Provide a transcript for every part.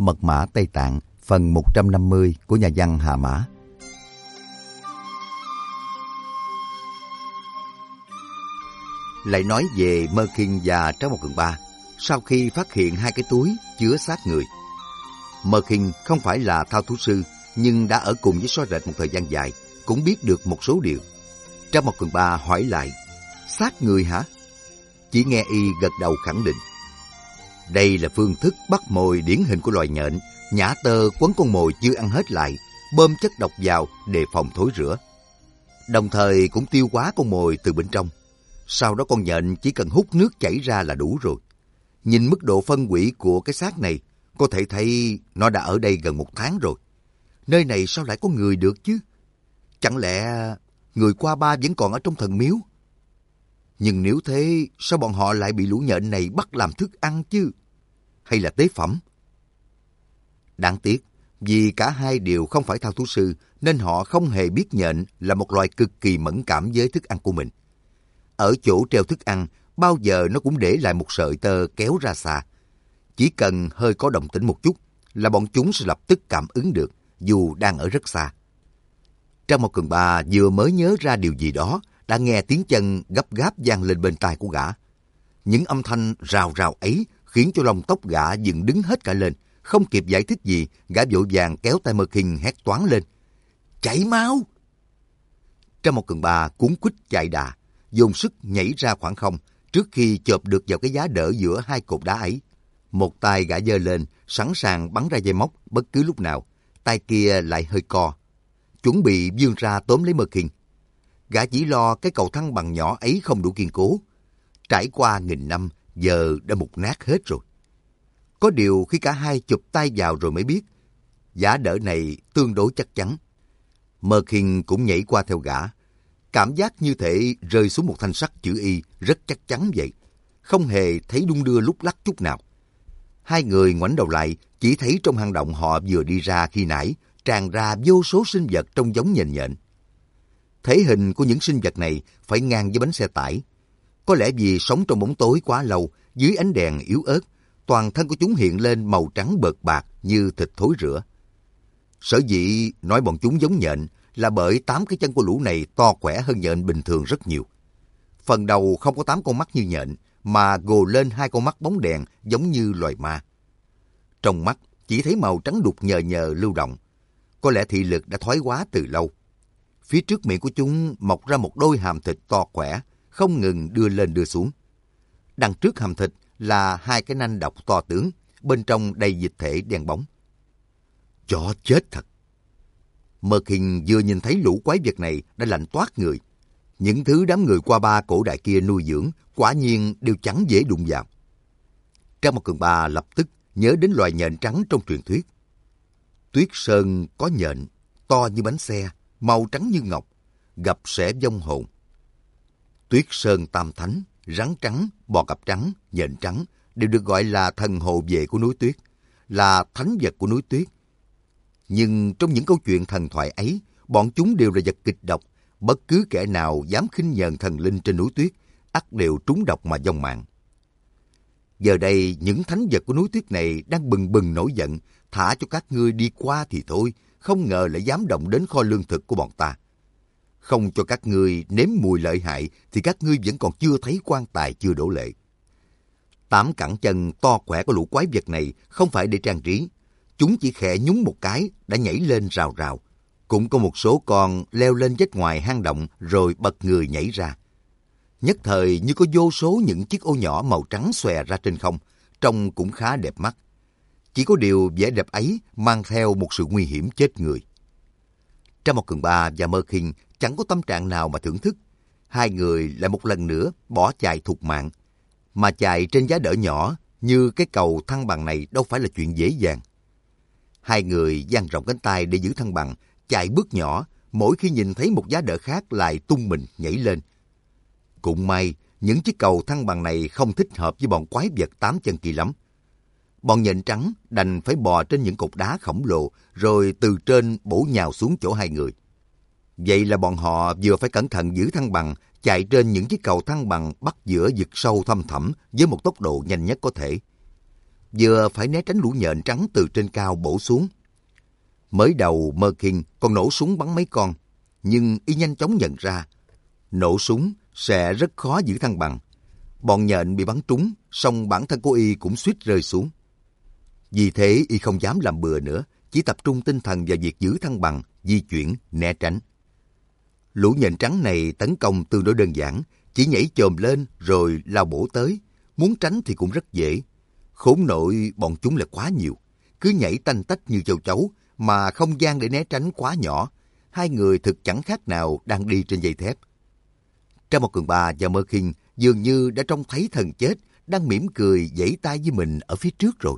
Mật mã Tây Tạng, phần 150 của nhà văn Hà Mã. Lại nói về Mơ Kinh và Trác Mộc Cường Ba, sau khi phát hiện hai cái túi chứa xác người. Mơ Kinh không phải là thao thú sư, nhưng đã ở cùng với Xóa Rệt một thời gian dài, cũng biết được một số điều. Trác Mộc Cường Ba hỏi lại, xác người hả? Chỉ nghe y gật đầu khẳng định. Đây là phương thức bắt mồi điển hình của loài nhện, nhả tơ quấn con mồi chưa ăn hết lại, bơm chất độc vào đề phòng thối rữa. Đồng thời cũng tiêu hóa con mồi từ bên trong. Sau đó con nhện chỉ cần hút nước chảy ra là đủ rồi. Nhìn mức độ phân hủy của cái xác này, có thể thấy nó đã ở đây gần 1 tháng rồi. Nơi này sao lại có người được chứ? Chẳng lẽ người qua ba vẫn còn ở trong thần miếu? Nhưng nếu thế, sao bọn họ lại bị lũ nhện này bắt làm thức ăn chứ? Hay là tế phẩm? Đáng tiếc, vì cả hai đều không phải thao thú sư, nên họ không hề biết nhện là một loài cực kỳ mẫn cảm với thức ăn của mình. Ở chỗ treo thức ăn, bao giờ nó cũng để lại một sợi tơ kéo ra xa. Chỉ cần hơi có động tĩnh một chút là bọn chúng sẽ lập tức cảm ứng được, dù đang ở rất xa. Trác Mộc Cường Ba vừa mới nhớ ra điều gì đó, đã nghe tiếng chân gấp gáp vang lên bên tai của gã. Những âm thanh rào rào ấy khiến cho lông tóc gã dựng đứng hết cả lên. Không kịp giải thích gì, gã vội vàng kéo tay Mơ Kinh hét toáng lên. Chạy mau! Trác Mộc Cường Ba cuống quýt chạy đà, dồn sức nhảy ra khoảng không trước khi chộp được vào cái giá đỡ giữa hai cột đá ấy. Một tay gã giơ lên, sẵn sàng bắn ra dây móc bất cứ lúc nào. Tay kia lại hơi co, chuẩn bị vươn ra tóm lấy Mơ Kinh. Gã chỉ lo cái cầu thăng bằng nhỏ ấy không đủ kiên cố. Trải qua nghìn năm, giờ đã mục nát hết rồi. Có điều khi cả hai chụp tay vào rồi mới biết, giá đỡ này tương đối chắc chắn. Mơ Kinh cũng nhảy qua theo gã. Cảm giác như thể rơi xuống một thanh sắt chữ Y rất chắc chắn vậy. Không hề thấy đung đưa lúc lắc chút nào. Hai người ngoảnh đầu lại, chỉ thấy trong hang động họ vừa đi ra khi nãy, tràn ra vô số sinh vật trông giống nhện nhện. Thể hình của những sinh vật này phải ngang với bánh xe tải. Có lẽ vì sống trong bóng tối quá lâu, dưới ánh đèn yếu ớt, toàn thân của chúng hiện lên màu trắng bợt bạc như thịt thối rữa. Sở dĩ nói bọn chúng giống nhện là bởi 8 cái chân của lũ này to khỏe hơn nhện bình thường rất nhiều. Phần đầu không có 8 con mắt như nhện, mà gồ lên 2 con mắt bóng đèn giống như loài ma. Trong mắt chỉ thấy màu trắng đục nhờ nhờ lưu động. Có lẽ thị lực đã thoái hóa từ lâu. Phía trước miệng của chúng mọc ra một đôi hàm thịt to khỏe, không ngừng đưa lên đưa xuống. Đằng trước hàm thịt là 2 cái nanh độc to tướng, bên trong đầy dịch thể đen bóng. Chó chết thật! Mơ Kinh vừa nhìn thấy lũ quái vật này đã lạnh toát người. Những thứ đám người qua ba cổ đại kia nuôi dưỡng quả nhiên đều chẳng dễ đụng vào. Trác Mộc Cường Ba lập tức nhớ đến loài nhện trắng trong truyền thuyết. Tuyết Sơn có nhện, to như bánh xe, màu trắng như ngọc, gặp sẽ vong hồn. Tuyết Sơn Tam Thánh, rắn trắng, bò cạp trắng, nhện trắng đều được gọi là thần hộ vệ của núi tuyết, là thánh vật của núi tuyết. Nhưng trong những câu chuyện thần thoại ấy, bọn chúng đều là vật kịch độc. Bất cứ kẻ nào dám khinh nhờn thần linh trên núi tuyết, ắt đều trúng độc mà vong mạng. Giờ đây, những thánh vật của núi tuyết này đang bừng bừng nổi giận, thả cho các ngươi đi qua thì thôi, không ngờ lại dám động đến kho lương thực của bọn ta. Không cho các ngươi nếm mùi lợi hại, thì các ngươi vẫn còn chưa thấy quan tài chưa đổ lệ. 8 cẳng chân to khỏe của lũ quái vật này không phải để trang trí. Chúng chỉ khẽ nhúng một cái đã nhảy lên rào rào. Cũng có một số con leo lên vách ngoài hang động rồi bật người nhảy ra. Nhất thời như có vô số những chiếc ô nhỏ màu trắng xòe ra trên không, trông cũng khá đẹp mắt. Chỉ có điều vẻ đẹp ấy mang theo một sự nguy hiểm chết người. Trác Mộc Cường Ba và Mơ Kinh chẳng có tâm trạng nào mà thưởng thức. Hai người lại một lần nữa bỏ chài thục mạng. Mà chài trên giá đỡ nhỏ như cái cầu thăng bằng này đâu phải là chuyện dễ dàng. Hai người dang rộng cánh tay để giữ thăng bằng, chạy bước nhỏ, mỗi khi nhìn thấy một giá đỡ khác lại tung mình nhảy lên. Cũng may, những chiếc cầu thăng bằng này không thích hợp với bọn quái vật 8 chân kia lắm. Bọn nhện trắng đành phải bò trên những cột đá khổng lồ, rồi từ trên bổ nhào xuống chỗ hai người. Vậy là bọn họ vừa phải cẩn thận giữ thăng bằng, chạy trên những chiếc cầu thăng bằng bắt giữa vực sâu thăm thẳm với một tốc độ nhanh nhất có thể. vừa phải né tránh lũ nhện trắng từ trên cao bổ xuống. Mới đầu Mơ Kinh còn nổ súng bắn mấy con, nhưng y nhanh chóng nhận ra nổ súng sẽ rất khó giữ thăng bằng. Bọn nhện bị bắn trúng, song bản thân của y cũng suýt rơi xuống. Vì thế y không dám làm bừa nữa, chỉ tập trung tinh thần vào việc giữ thăng bằng, di chuyển, né tránh. Lũ nhện trắng này tấn công tương đối đơn giản, chỉ nhảy chồm lên rồi lao bổ tới. Muốn tránh thì cũng rất dễ. Khốn nội bọn chúng là quá nhiều, cứ nhảy tanh tách như châu chấu, mà không gian để né tránh quá nhỏ. Hai người thực chẳng khác nào đang đi trên dây thép. Trang một Cường Ba và Mơ Kinh dường như đã trông thấy thần chết, đang mỉm cười giãy tay với mình ở phía trước rồi.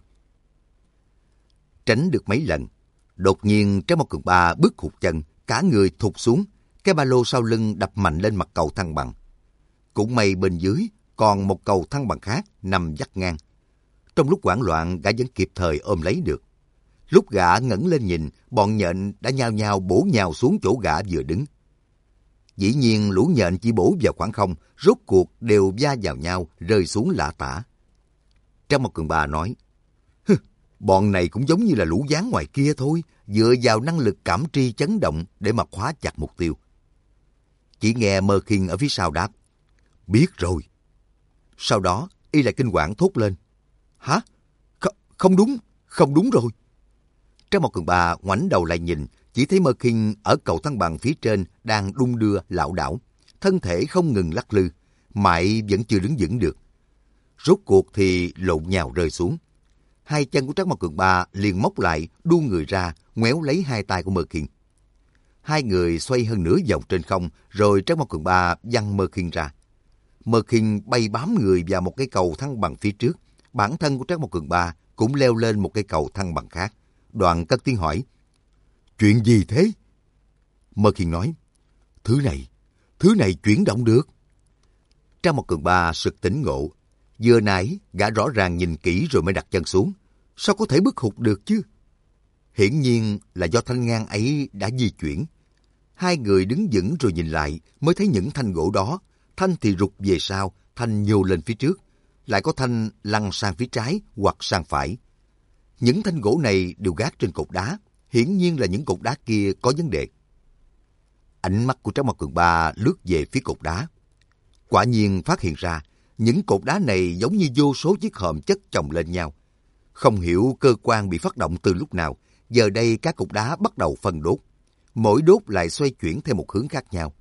Tránh được mấy lần, đột nhiên Trang một Cường Ba bước hụt chân, cả người thụt xuống, cái ba lô sau lưng đập mạnh lên mặt cầu thăng bằng. Cũng may bên dưới còn một cầu thăng bằng khác nằm vắt ngang. Trong lúc hoảng loạn, gã vẫn kịp thời ôm lấy được. Lúc gã ngẩng lên nhìn, bọn nhện đã nhao nhao bổ nhào xuống chỗ gã vừa đứng. Dĩ nhiên lũ nhện chỉ bổ vào khoảng không, rốt cuộc đều va vào nhau, rơi xuống lạ tả. Trang một Cường Ba nói, bọn này cũng giống như là lũ gián ngoài kia thôi, dựa vào năng lực cảm tri chấn động để mà khóa chặt mục tiêu. Chỉ nghe Mơ Kinh ở phía sau đáp, biết rồi. Sau đó, y lại kinh hoàng thốt lên, hả? Không đúng rồi. Trang một Cường Ba ngoảnh đầu lại nhìn, chỉ thấy Mơ Kinh ở cầu thăng bằng phía trên đang đung đưa lảo đảo, thân thể không ngừng lắc lư, mãi vẫn chưa đứng vững được. Rốt cuộc thì lộn nhào rơi xuống. Hai chân của Trang một Cường Ba liền móc lại, đu người ra, ngoéo lấy hai tay của Mơ Kinh. Hai người xoay hơn nửa vòng trên không, rồi Trang một Cường Ba văng Mơ Kinh ra. Mơ Kinh bay bám người vào một cái cầu thăng bằng phía trước. Bản thân của Trang một Cường Ba cũng leo lên một cây cầu thăng bằng khác. Đoạn cất tiếng hỏi, chuyện gì thế? Mơ Kinh nói, thứ này chuyển động được. Trang một Cường Ba sực tỉnh ngộ. Vừa nãy gã rõ ràng nhìn kỹ rồi mới đặt chân xuống. Sao có thể bước hụt được chứ? Hiển nhiên là do thanh ngang ấy đã di chuyển. Hai người đứng vững rồi nhìn lại mới thấy những thanh gỗ đó. Thanh thì rụt về sau, thanh nhô lên phía trước. Lại có thanh lăn sang phía trái hoặc sang phải. Những thanh gỗ này đều gác trên cột đá. Hiển nhiên là những cột đá kia có vấn đề. Ánh mắt của Trang một Cường Ba lướt về phía cột đá. Quả nhiên phát hiện ra, những cột đá này giống như vô số chiếc hòm chất chồng lên nhau. Không hiểu cơ quan bị phát động từ lúc nào, giờ đây các cột đá bắt đầu phân đốt. Mỗi đốt lại xoay chuyển theo một hướng khác nhau.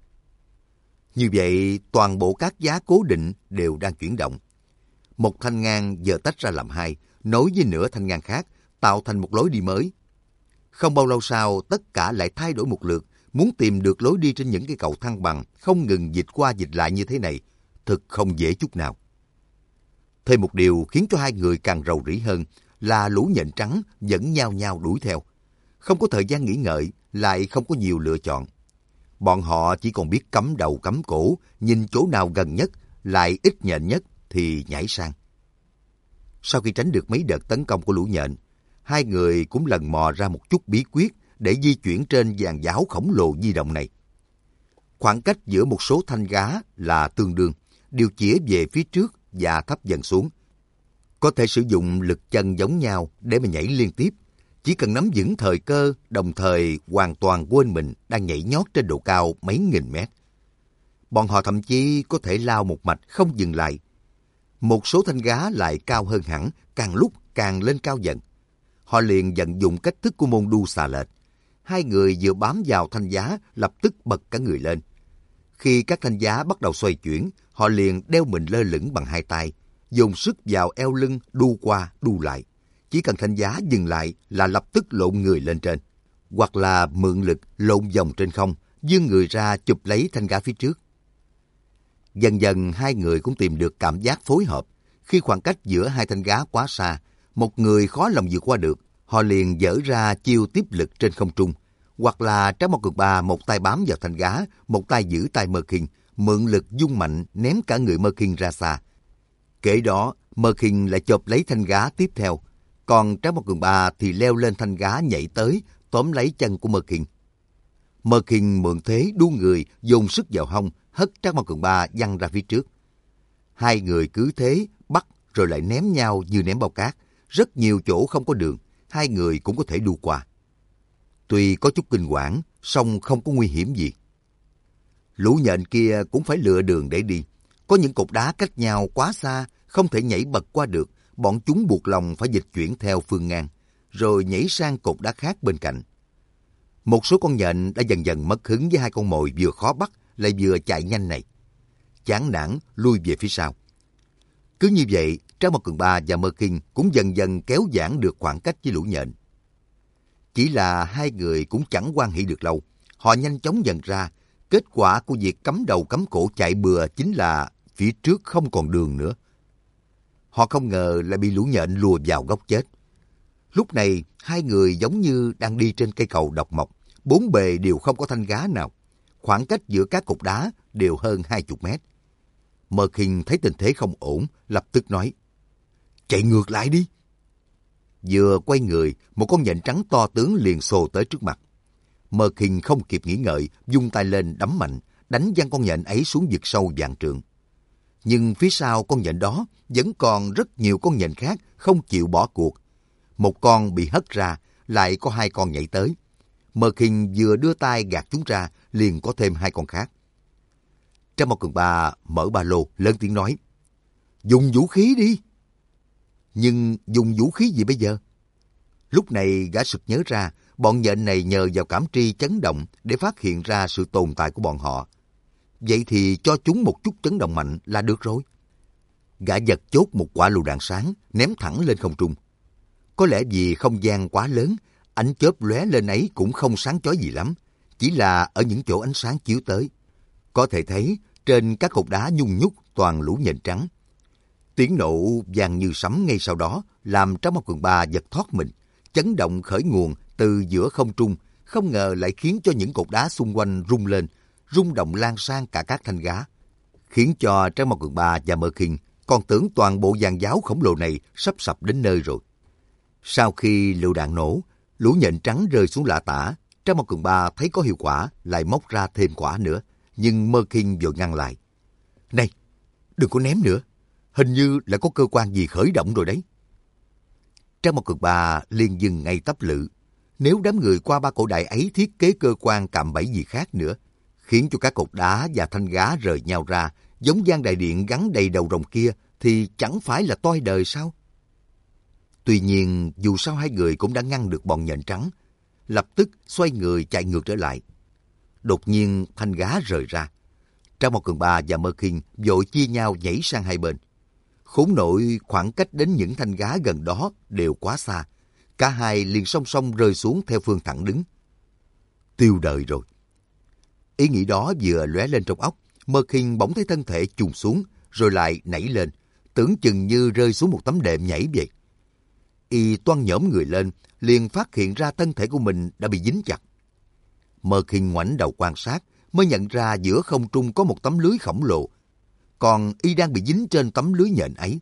Như vậy, toàn bộ các giá cố định đều đang chuyển động. Một thanh ngang giờ tách ra làm hai, nối với nửa thanh ngang khác, tạo thành một lối đi mới. Không bao lâu sau, tất cả lại thay đổi một lượt, muốn tìm được lối đi trên những cái cầu thăng bằng, không ngừng dịch qua dịch lại như thế này, thực không dễ chút nào. Thêm một điều khiến cho hai người càng rầu rĩ hơn là lũ nhện trắng vẫn nhao nhao đuổi theo. Không có thời gian nghỉ ngợi, lại không có nhiều lựa chọn. Bọn họ chỉ còn biết cắm đầu cắm cổ, nhìn chỗ nào gần nhất, lại ít nhện nhất thì nhảy sang. Sau khi tránh được mấy đợt tấn công của lũ nhện, hai người cũng lần mò ra một chút bí quyết để di chuyển trên dàn giáo khổng lồ di động này. Khoảng cách giữa một số thanh gá là tương đương, đều chĩa về phía trước và thấp dần xuống. Có thể sử dụng lực chân giống nhau để mà nhảy liên tiếp. Chỉ cần nắm vững thời cơ, đồng thời hoàn toàn quên mình đang nhảy nhót trên độ cao mấy nghìn mét. Bọn họ thậm chí có thể lao một mạch không dừng lại. Một số thanh gá lại cao hơn hẳn, càng lúc càng lên cao dần. Họ liền vận dụng cách thức của môn đu xà lệch. Hai người vừa bám vào thanh giá, lập tức bật cả người lên. Khi các thanh giá bắt đầu xoay chuyển, họ liền đeo mình lơ lửng bằng hai tay, dùng sức vào eo lưng đu qua đu lại. Chỉ cần thanh giá dừng lại là lập tức lộn người lên trên, hoặc là mượn lực lộn vòng trên không, vươn người ra chụp lấy thanh gá phía trước. Dần dần hai người cũng tìm được cảm giác phối hợp. Khi khoảng cách giữa hai thanh gá quá xa, một người khó lòng vượt qua được, họ liền dở ra chiêu tiếp lực trên không trung, hoặc là Trang một Cường Ba một tay bám vào thanh gá, một tay giữ tay Mơ Kinh, mượn lực vung mạnh ném cả người Mơ Kinh ra xa. Kể đó, Mơ Kinh lại chộp lấy thanh gá tiếp theo, còn Trang một Cường Ba thì leo lên thanh gá nhảy tới, tóm lấy chân của Mơ Kinh. Mơ Kinh mượn thế đu người, dồn sức vào hông, hất Trang một Cường Ba văng ra phía trước. Hai người cứ thế bắt rồi lại ném nhau như ném bao cát, Rất nhiều chỗ không có đường, hai người cũng có thể đu qua. Tuy có chút kinh quản, song không có nguy hiểm gì. Lũ nhện kia cũng phải lựa đường để đi. Có những cột đá cách nhau quá xa, không thể nhảy bật qua được. Bọn chúng buộc lòng phải dịch chuyển theo phương ngang, rồi nhảy sang cột đá khác bên cạnh. Một số con nhện đã dần dần mất hứng với hai con mồi vừa khó bắt lại vừa chạy nhanh này. Chán nản lui về phía sau. Cứ như vậy, Trang Một Cường Ba và Mơ Kinh cũng dần dần kéo giãn được khoảng cách với lũ nhện. Chỉ là hai người cũng chẳng hoan hỉ được lâu. Họ nhanh chóng nhận ra, kết quả của việc cắm đầu cắm cổ chạy bừa chính là phía trước không còn đường nữa. Họ không ngờ lại bị lũ nhện lùa vào góc chết. Lúc này, hai người giống như đang đi trên cây cầu độc mộc, bốn bề đều không có thanh gá nào. Khoảng cách giữa các cột đá đều hơn 20 mét. Mơ Kinh thấy tình thế không ổn, lập tức nói, chạy ngược lại đi. Vừa quay người, một con nhện trắng to tướng liền xô tới trước mặt. Mơ Kinh không kịp nghĩ ngợi, vung tay lên đấm mạnh, đánh văng con nhện ấy xuống vực sâu vạn trượng. Nhưng phía sau con nhện đó vẫn còn rất nhiều con nhện khác không chịu bỏ cuộc. Một con bị hất ra, lại có hai con nhảy tới. Mơ Kinh vừa đưa tay gạt chúng ra, liền có thêm hai con khác. Trang Một Cường Ba mở ba lô, lớn tiếng nói, dùng vũ khí đi. Nhưng dùng vũ khí gì bây giờ? Lúc này gã sực nhớ ra, bọn nhện này nhờ vào cảm tri chấn động để phát hiện ra sự tồn tại của bọn họ. Vậy thì cho chúng một chút chấn động mạnh là được rồi. Gã giật chốt một quả lựu đạn sáng, ném thẳng lên không trung. Có lẽ vì không gian quá lớn, ánh chớp lóe lên ấy cũng không sáng chói gì lắm, chỉ là ở những chỗ ánh sáng chiếu tới. Có thể thấy trên các cột đá nhung nhúc toàn lũ nhện trắng. Tiếng nổ vang như sấm ngay sau đó làm Trang Một Cường Ba giật thoát mình, chấn động khởi nguồn từ giữa không trung, không ngờ lại khiến cho những cột đá xung quanh rung lên, rung động lan sang cả các thanh gá, khiến cho Trang Một Cường Ba và Mơ Kinh còn tưởng toàn bộ giàn giáo khổng lồ này sắp sập đến nơi rồi. Sau khi lựu đạn nổ, lũ nhện trắng rơi xuống lạ tả. Trang Một Cường Ba thấy có hiệu quả, lại móc ra thêm quả nữa, nhưng Mơ Kinh vội ngăn lại. Này, đừng có ném nữa, hình như là có cơ quan gì khởi động rồi đấy. Trang Một Cường Ba liền dừng ngay tắp lự. Nếu đám người qua ba cổ đại ấy thiết kế cơ quan cạm bẫy gì khác nữa, khiến cho các cột đá và thanh gá rời nhau ra, giống gian đại điện gắn đầy đầu rồng kia, thì chẳng phải là toi đời sao? Tuy nhiên, dù sao hai người cũng đã ngăn được bọn nhện trắng, lập tức xoay người chạy ngược trở lại. Đột nhiên thanh gá rời ra. Trang Một Cường Ba và Mơ Kinh vội chia nhau nhảy sang hai bên. Khốn nội khoảng cách đến những thanh gá gần đó đều quá xa. Cả hai liền song song rơi xuống theo phương thẳng đứng. Tiêu đời rồi. Ý nghĩ đó vừa lóe lên trong óc, Mơ Kinh bỗng thấy thân thể chùng xuống, rồi lại nảy lên, tưởng chừng như rơi xuống một tấm đệm nhảy vậy. Y toan nhổm người lên, liền phát hiện ra thân thể của mình đã bị dính chặt. Mơ Kinh ngoảnh đầu quan sát, mới nhận ra giữa không trung có một tấm lưới khổng lồ, còn y đang bị dính trên tấm lưới nhện ấy.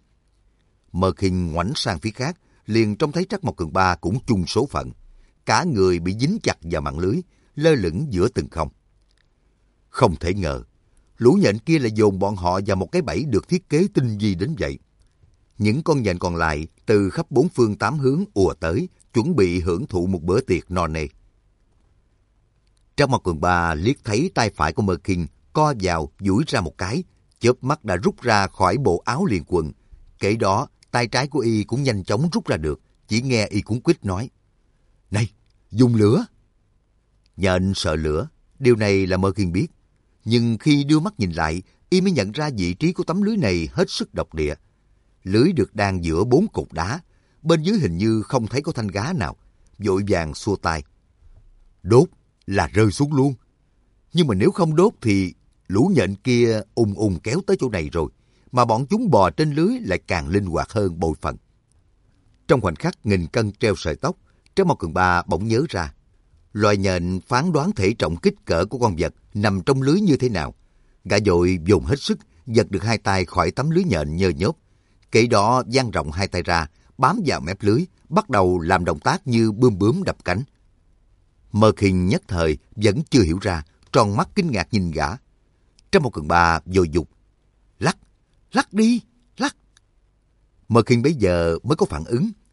Mơ Kinh ngoảnh sang phía khác, liền trông thấy Trắc Mộc Cường Ba cũng chung số phận. Cả người bị dính chặt vào mạng lưới, lơ lửng giữa từng không. Không thể ngờ, lũ nhện kia lại dồn bọn họ vào một cái bẫy được thiết kế tinh vi đến vậy. Những con nhện còn lại từ khắp bốn phương tám hướng ùa tới, chuẩn bị hưởng thụ một bữa tiệc no nê. Trắc Mộc Cường Ba liếc thấy tay phải của Mơ Kinh co vào, duỗi ra một cái, chớp mắt đã rút ra khỏi bộ áo liền quần. Kể đó, tay trái của y cũng nhanh chóng rút ra được, chỉ nghe y cuống quýt nói: "Này, dùng lửa!" Nhện sợ lửa, điều này là Mơ Kinh biết. Nhưng khi đưa mắt nhìn lại, y mới nhận ra vị trí của tấm lưới này hết sức độc địa. Lưới được đan giữa bốn cột đá, bên dưới hình như không thấy có thanh gá nào, vội vàng xua tay. Đốt là rơi xuống luôn. Nhưng mà nếu không đốt thì lũ nhện kia ùng ùng kéo tới chỗ này rồi, mà bọn chúng bò trên lưới lại càng linh hoạt hơn bội phần. Trong khoảnh khắc nghìn cân treo sợi tóc, Trác Mộc Cường Ba bỗng nhớ ra, loài nhện phán đoán thể trọng kích cỡ của con vật nằm trong lưới như thế nào. Gã vội dồn hết sức, giật được hai tay khỏi tấm lưới nhện nhơ nhớp. Kể đó dang rộng hai tay ra, bám vào mép lưới, bắt đầu làm động tác như bướm bướm đập cánh. Mơ Kinh nhất thời vẫn chưa hiểu ra, tròn mắt kinh ngạc nhìn gã. Trác Mộc Cường Ba vội dục: "Lắc, lắc đi, lắc!" Mơ Kinh bấy giờ mới có phản ứng,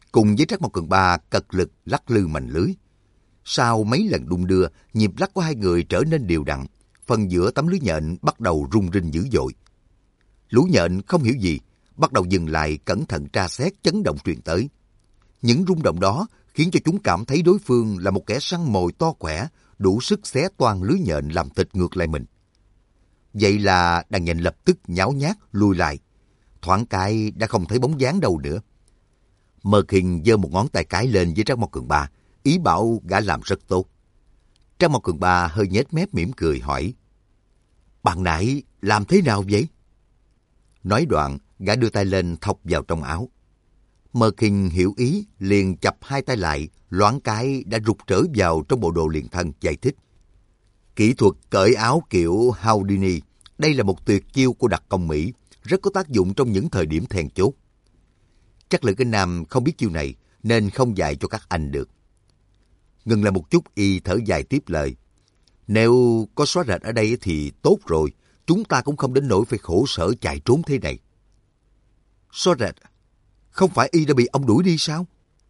cùng với Trác Mộc Cường Ba cật lực lắc lư mành lưới. Sau mấy lần đung đưa, nhịp lắc của hai người trở nên đều đặn, phần giữa tấm lưới nhện bắt đầu rung rinh dữ dội. Lũ nhện không hiểu gì, bắt đầu dừng lại cẩn thận tra xét chấn động truyền tới. Những rung động đó khiến cho chúng cảm thấy đối phương là một kẻ săn mồi to khỏe, đủ sức xé toang lưới nhện làm thịt ngược lại mình. Vậy là đàn nhện lập tức nháo nhác lùi lại. Thoáng cái đã không thấy bóng dáng đâu nữa. Mơ Kinh giơ một ngón tay cái lên với Trác Mộc Cường Ba, ý bảo gã làm rất tốt. Trác Mộc Cường Ba hơi nhếch mép mỉm cười hỏi: "Bạn nãy làm thế nào vậy?" Nói đoạn, gã đưa tay lên thọc vào trong áo. Mơ Kinh hiểu ý, liền chập hai tay lại, loáng cái đã rụt trở vào trong bộ đồ liền thân, giải thích: "Kỹ thuật cởi áo kiểu Houdini, đây là một tuyệt chiêu của đặc công Mỹ, rất có tác dụng trong những thời điểm then chốt. Chắc Lữ Kinh Nam không biết chiêu này, nên không dạy cho các anh được." Ngừng lại một chút, y thở dài tiếp lời: "Nếu có xóa rệt ở đây thì tốt rồi, chúng ta cũng không đến nỗi phải khổ sở chạy trốn thế này." "Xóa rệt? Không phải y đã bị ông đuổi đi sao?"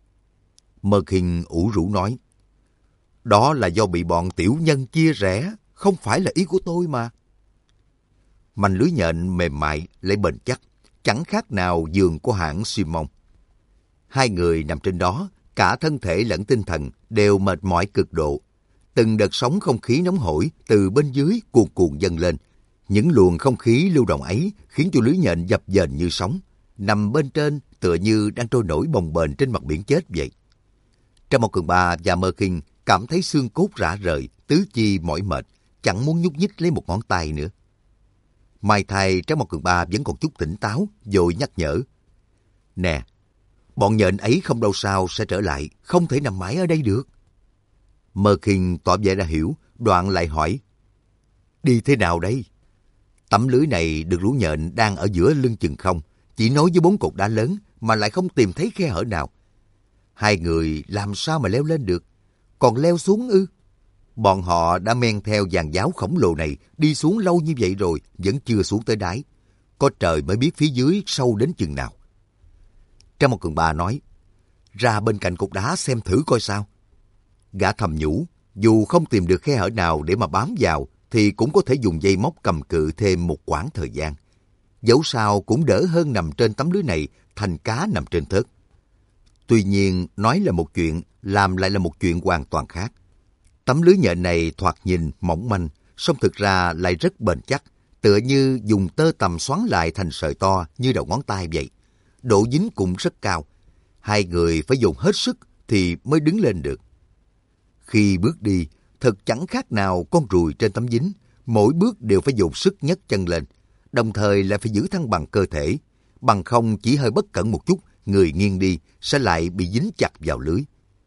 Mơ Kinh ủ rũ nói: "Đó là do bị bọn tiểu nhân chia rẽ, không phải là ý của tôi mà." Mành lưới nhện mềm mại lại bền chắc, chẳng khác nào giường của hãng Simon. Hai người nằm trên đó, cả thân thể lẫn tinh thần đều mệt mỏi cực độ. Từng đợt sóng không khí nóng hổi từ bên dưới cuồn cuộn dâng lên. Những luồng không khí lưu động ấy khiến cho lưới nhện dập dềnh như sóng, nằm bên trên tựa như đang trôi nổi bồng bềnh trên mặt biển chết vậy. Trác Mộc Cường Ba và Mơ Kinh cảm thấy xương cốt rã rời, tứ chi mỏi mệt, chẳng muốn nhúc nhích lấy một ngón tay nữa. May thay Trác Mộc Cường Ba vẫn còn chút tỉnh táo, vội nhắc nhở: "Nè, bọn nhện ấy không lâu sau sẽ trở lại, không thể nằm mãi ở đây được." Mơ Kinh tỏ vẻ đã hiểu, đoạn lại hỏi: "Đi thế nào đây?" Tấm lưới này được lũ nhện đang ở giữa lưng chừng không, chỉ nối với 4 cột đá lớn mà lại không tìm thấy khe hở nào. Hai người làm sao mà leo lên được? Còn leo xuống ư? Bọn họ đã men theo dàn giáo khổng lồ này đi xuống lâu như vậy rồi, vẫn chưa xuống tới đáy. Có trời mới biết phía dưới sâu đến chừng nào. Trác Mộc Cường Ba nói: "Ra bên cạnh cột đá xem thử coi sao." Gã thầm nhủ, dù không tìm được khe hở nào để mà bám vào, thì cũng có thể dùng dây móc cầm cự thêm một quãng thời gian. Dẫu sao cũng đỡ hơn nằm trên tấm lưới này thành cá nằm trên thớt. Tuy nhiên, nói là một chuyện, làm lại là một chuyện hoàn toàn khác. Tấm lưới nhện này thoạt nhìn mỏng manh, song thực ra lại rất bền chắc, tựa như dùng tơ tằm xoắn lại thành sợi to như đầu ngón tay vậy. Độ dính cũng rất cao. Hai người phải dùng hết sức thì mới đứng lên được. Khi bước đi, thật chẳng khác nào con ruồi trên tấm dính, mỗi bước đều phải dùng sức nhấc chân lên, đồng thời lại phải giữ thăng bằng cơ thể, bằng không chỉ hơi bất cẩn một chút, người nghiêng đi sẽ lại bị dính chặt vào lưới.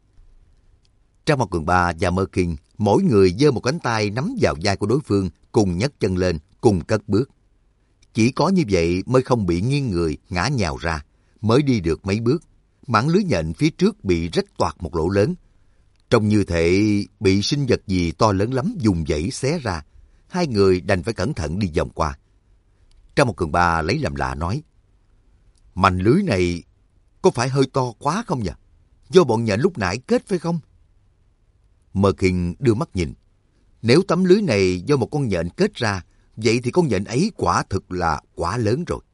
Trác Mộc Cường Ba và Mơ Kinh, mỗi người giơ một cánh tay nắm vào vai của đối phương, cùng nhấc chân lên, cùng cất bước. Chỉ có như vậy mới không bị nghiêng người, ngã nhào ra. Mới đi được mấy bước, mảng lưới nhện phía trước bị rách toạc một lỗ lớn. Trông như thể bị sinh vật gì to lớn lắm dùng dãy xé ra. Hai người đành phải cẩn thận đi vòng qua. Trác Mộc Cường Ba lấy làm lạ nói: "Mành lưới này có phải hơi to quá không nhỉ? Do bọn nhện lúc nãy kết phải không?" Mơ Kinh đưa mắt nhìn. Nếu tấm lưới này do một con nhện kết ra, vậy thì con nhện ấy quả thực là quá lớn rồi.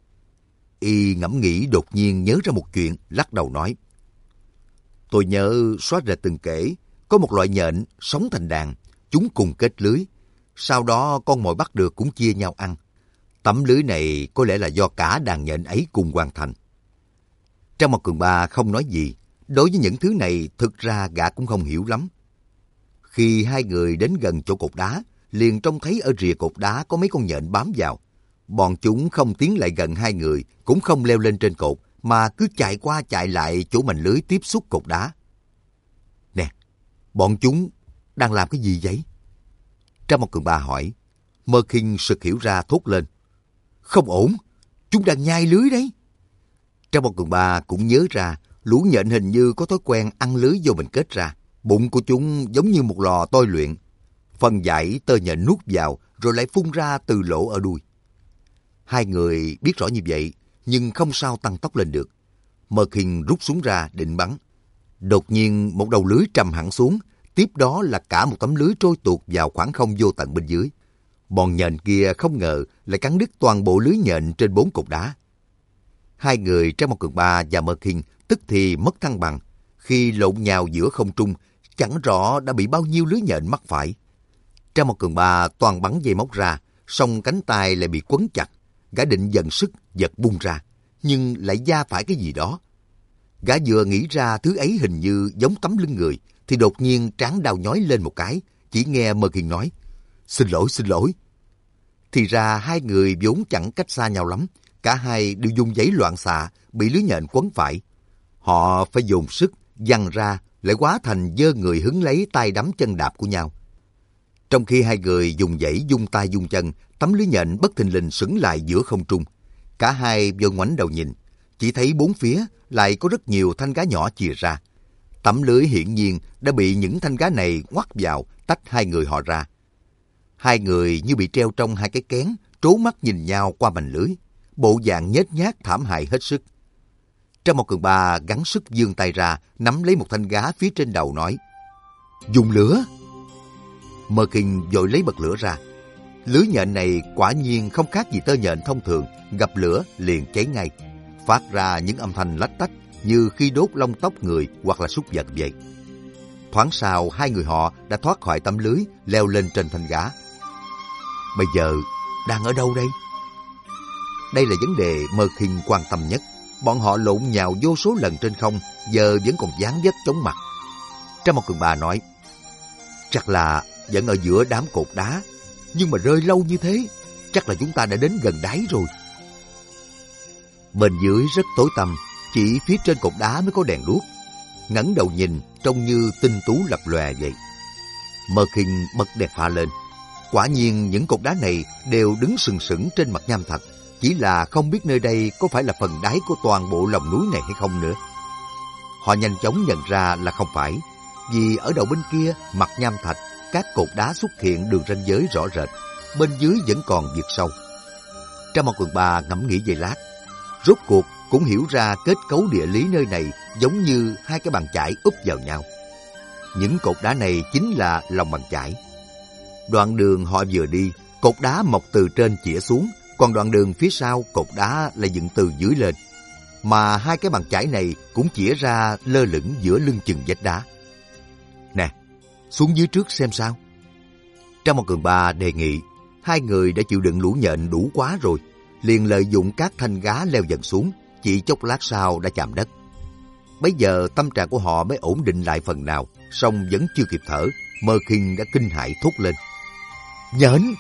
Y ngẫm nghĩ đột nhiên nhớ ra một chuyện, lắc đầu nói: "Tôi nhớ Xóa Rệt từng kể, có một loại nhện sống thành đàn, chúng cùng kết lưới. Sau đó con mồi bắt được cũng chia nhau ăn. Tấm lưới này có lẽ là do cả đàn nhện ấy cùng hoàn thành." Trác Mộc Cường Ba không nói gì. Đối với những thứ này, thực ra gã cũng không hiểu lắm. Khi hai người đến gần chỗ cột đá, liền trông thấy ở rìa cột đá có mấy con nhện bám vào. Bọn chúng không tiến lại gần hai người, cũng không leo lên trên cột, mà cứ chạy qua chạy lại chỗ mành lưới tiếp xúc cột đá. "Nè, bọn chúng đang làm cái gì vậy?" Trác Mộc Cường Ba hỏi. Mơ Kinh sực hiểu ra thốt lên: "Không ổn, chúng đang nhai lưới đấy." Trác Mộc Cường Ba cũng nhớ ra, lũ nhện hình như có thói quen ăn lưới do mình kết ra. Bụng của chúng giống như một lò tôi luyện. Phần dãy tơ nhện nuốt vào rồi lại phun ra từ lỗ ở đuôi. Hai người biết rõ như vậy, nhưng không sao tăng tốc lên được. Mơ Kinh rút súng ra định bắn. Đột nhiên một đầu lưới trầm hẳn xuống, tiếp đó là cả một tấm lưới trôi tuột vào khoảng không vô tận bên dưới. Bọn nhện kia không ngờ lại cắn đứt toàn bộ lưới nhện trên 4 cột đá. Hai người Trang Một Cường Ba và Mơ Kinh tức thì mất thăng bằng. Khi lộn nhào giữa không trung, chẳng rõ đã bị bao nhiêu lưới nhện mắc phải. Trang Một Cường Ba toàn bắn dây móc ra, song cánh tay lại bị quấn chặt. Gã định dần sức giật bung ra, nhưng lại va phải cái gì đó. Gã vừa nghĩ ra thứ ấy hình như giống tấm lưng người, thì đột nhiên trán đau nhói lên một cái, chỉ nghe Mơ Kinh nói, xin lỗi. Thì ra hai người vốn chẳng cách xa nhau lắm, cả hai đều dùng giấy loạn xạ, bị lưới nhện quấn phải. Họ phải dồn sức, giằng ra, lại hóa thành giơ người hứng lấy tay đấm chân đạp của nhau. Trong khi hai người dùng giấy, dung tay dung chân, tấm lưới nhện bất thình lình sững lại giữa không trung. Cả hai vừa ngoảnh đầu nhìn, chỉ thấy bốn phía lại có rất nhiều thanh gá nhỏ chìa ra. Tấm lưới hiển nhiên đã bị những thanh gá này ngoắt vào, tách hai người họ ra. Hai người như bị treo trong hai cái kén, trố mắt nhìn nhau qua mành lưới, bộ dạng nhếch nhác thảm hại hết sức. Trang Một Cường Ba gắng sức vươn tay ra, nắm lấy một thanh gá phía trên đầu nói, dùng lửa. Mơ Kinh vội lấy bật lửa ra. Lưới nhện này quả nhiên không khác gì tơ nhện thông thường, gặp lửa liền cháy ngay, phát ra những âm thanh lách tách như khi đốt lông tóc người hoặc là súc vật vậy. Thoáng sau, hai người họ đã thoát khỏi tấm lưới, leo lên trên thanh gá. Bây giờ đang ở đâu đây? Đây là vấn đề Mơ Kinh quan tâm nhất. Bọn họ lộn nhào vô số lần trên không, giờ vẫn còn dán vết chóng mặt. Trang Một Cường Ba nói, chắc là vẫn ở giữa đám cột đá, nhưng mà rơi lâu như thế, chắc là chúng ta đã đến gần đáy rồi. Bên dưới rất tối tăm, chỉ phía trên cột đá mới có đèn đuốc. Ngẩng đầu nhìn trông như tinh tú lập lòe vậy. Mơ Kinh bật đèn pha lên. Quả nhiên những cột đá này đều đứng sừng sững trên mặt nham thạch, chỉ là không biết nơi đây có phải là phần đáy của toàn bộ lòng núi này hay không nữa. Họ nhanh chóng nhận ra là không phải, vì ở đầu bên kia mặt nham thạch, các cột đá xuất hiện đường ranh giới rõ rệt, bên dưới vẫn còn vực sâu. Trang Một Cường Ba ngẫm nghĩ giây lát, rốt cuộc cũng hiểu ra kết cấu địa lý nơi này giống như hai cái bàn chải úp vào nhau. Những cột đá này chính là lòng bàn chải. Đoạn đường họ vừa đi, cột đá mọc từ trên chĩa xuống, còn đoạn đường phía sau cột đá lại dựng từ dưới lên. Mà hai cái bàn chải này cũng chĩa ra lơ lửng giữa lưng chừng vách đá. Nè, xuống dưới trước xem sao. Trang Một Cường Ba đề nghị. Hai người đã chịu đựng lũ nhện đủ quá rồi, liền lợi dụng các thanh gá leo dần xuống, chỉ chốc lát sau đã chạm đất. Bấy giờ tâm trạng của họ mới ổn định lại phần nào, song vẫn chưa kịp thở, Mơ Kinh đã kinh hãi thốt lên, nhện!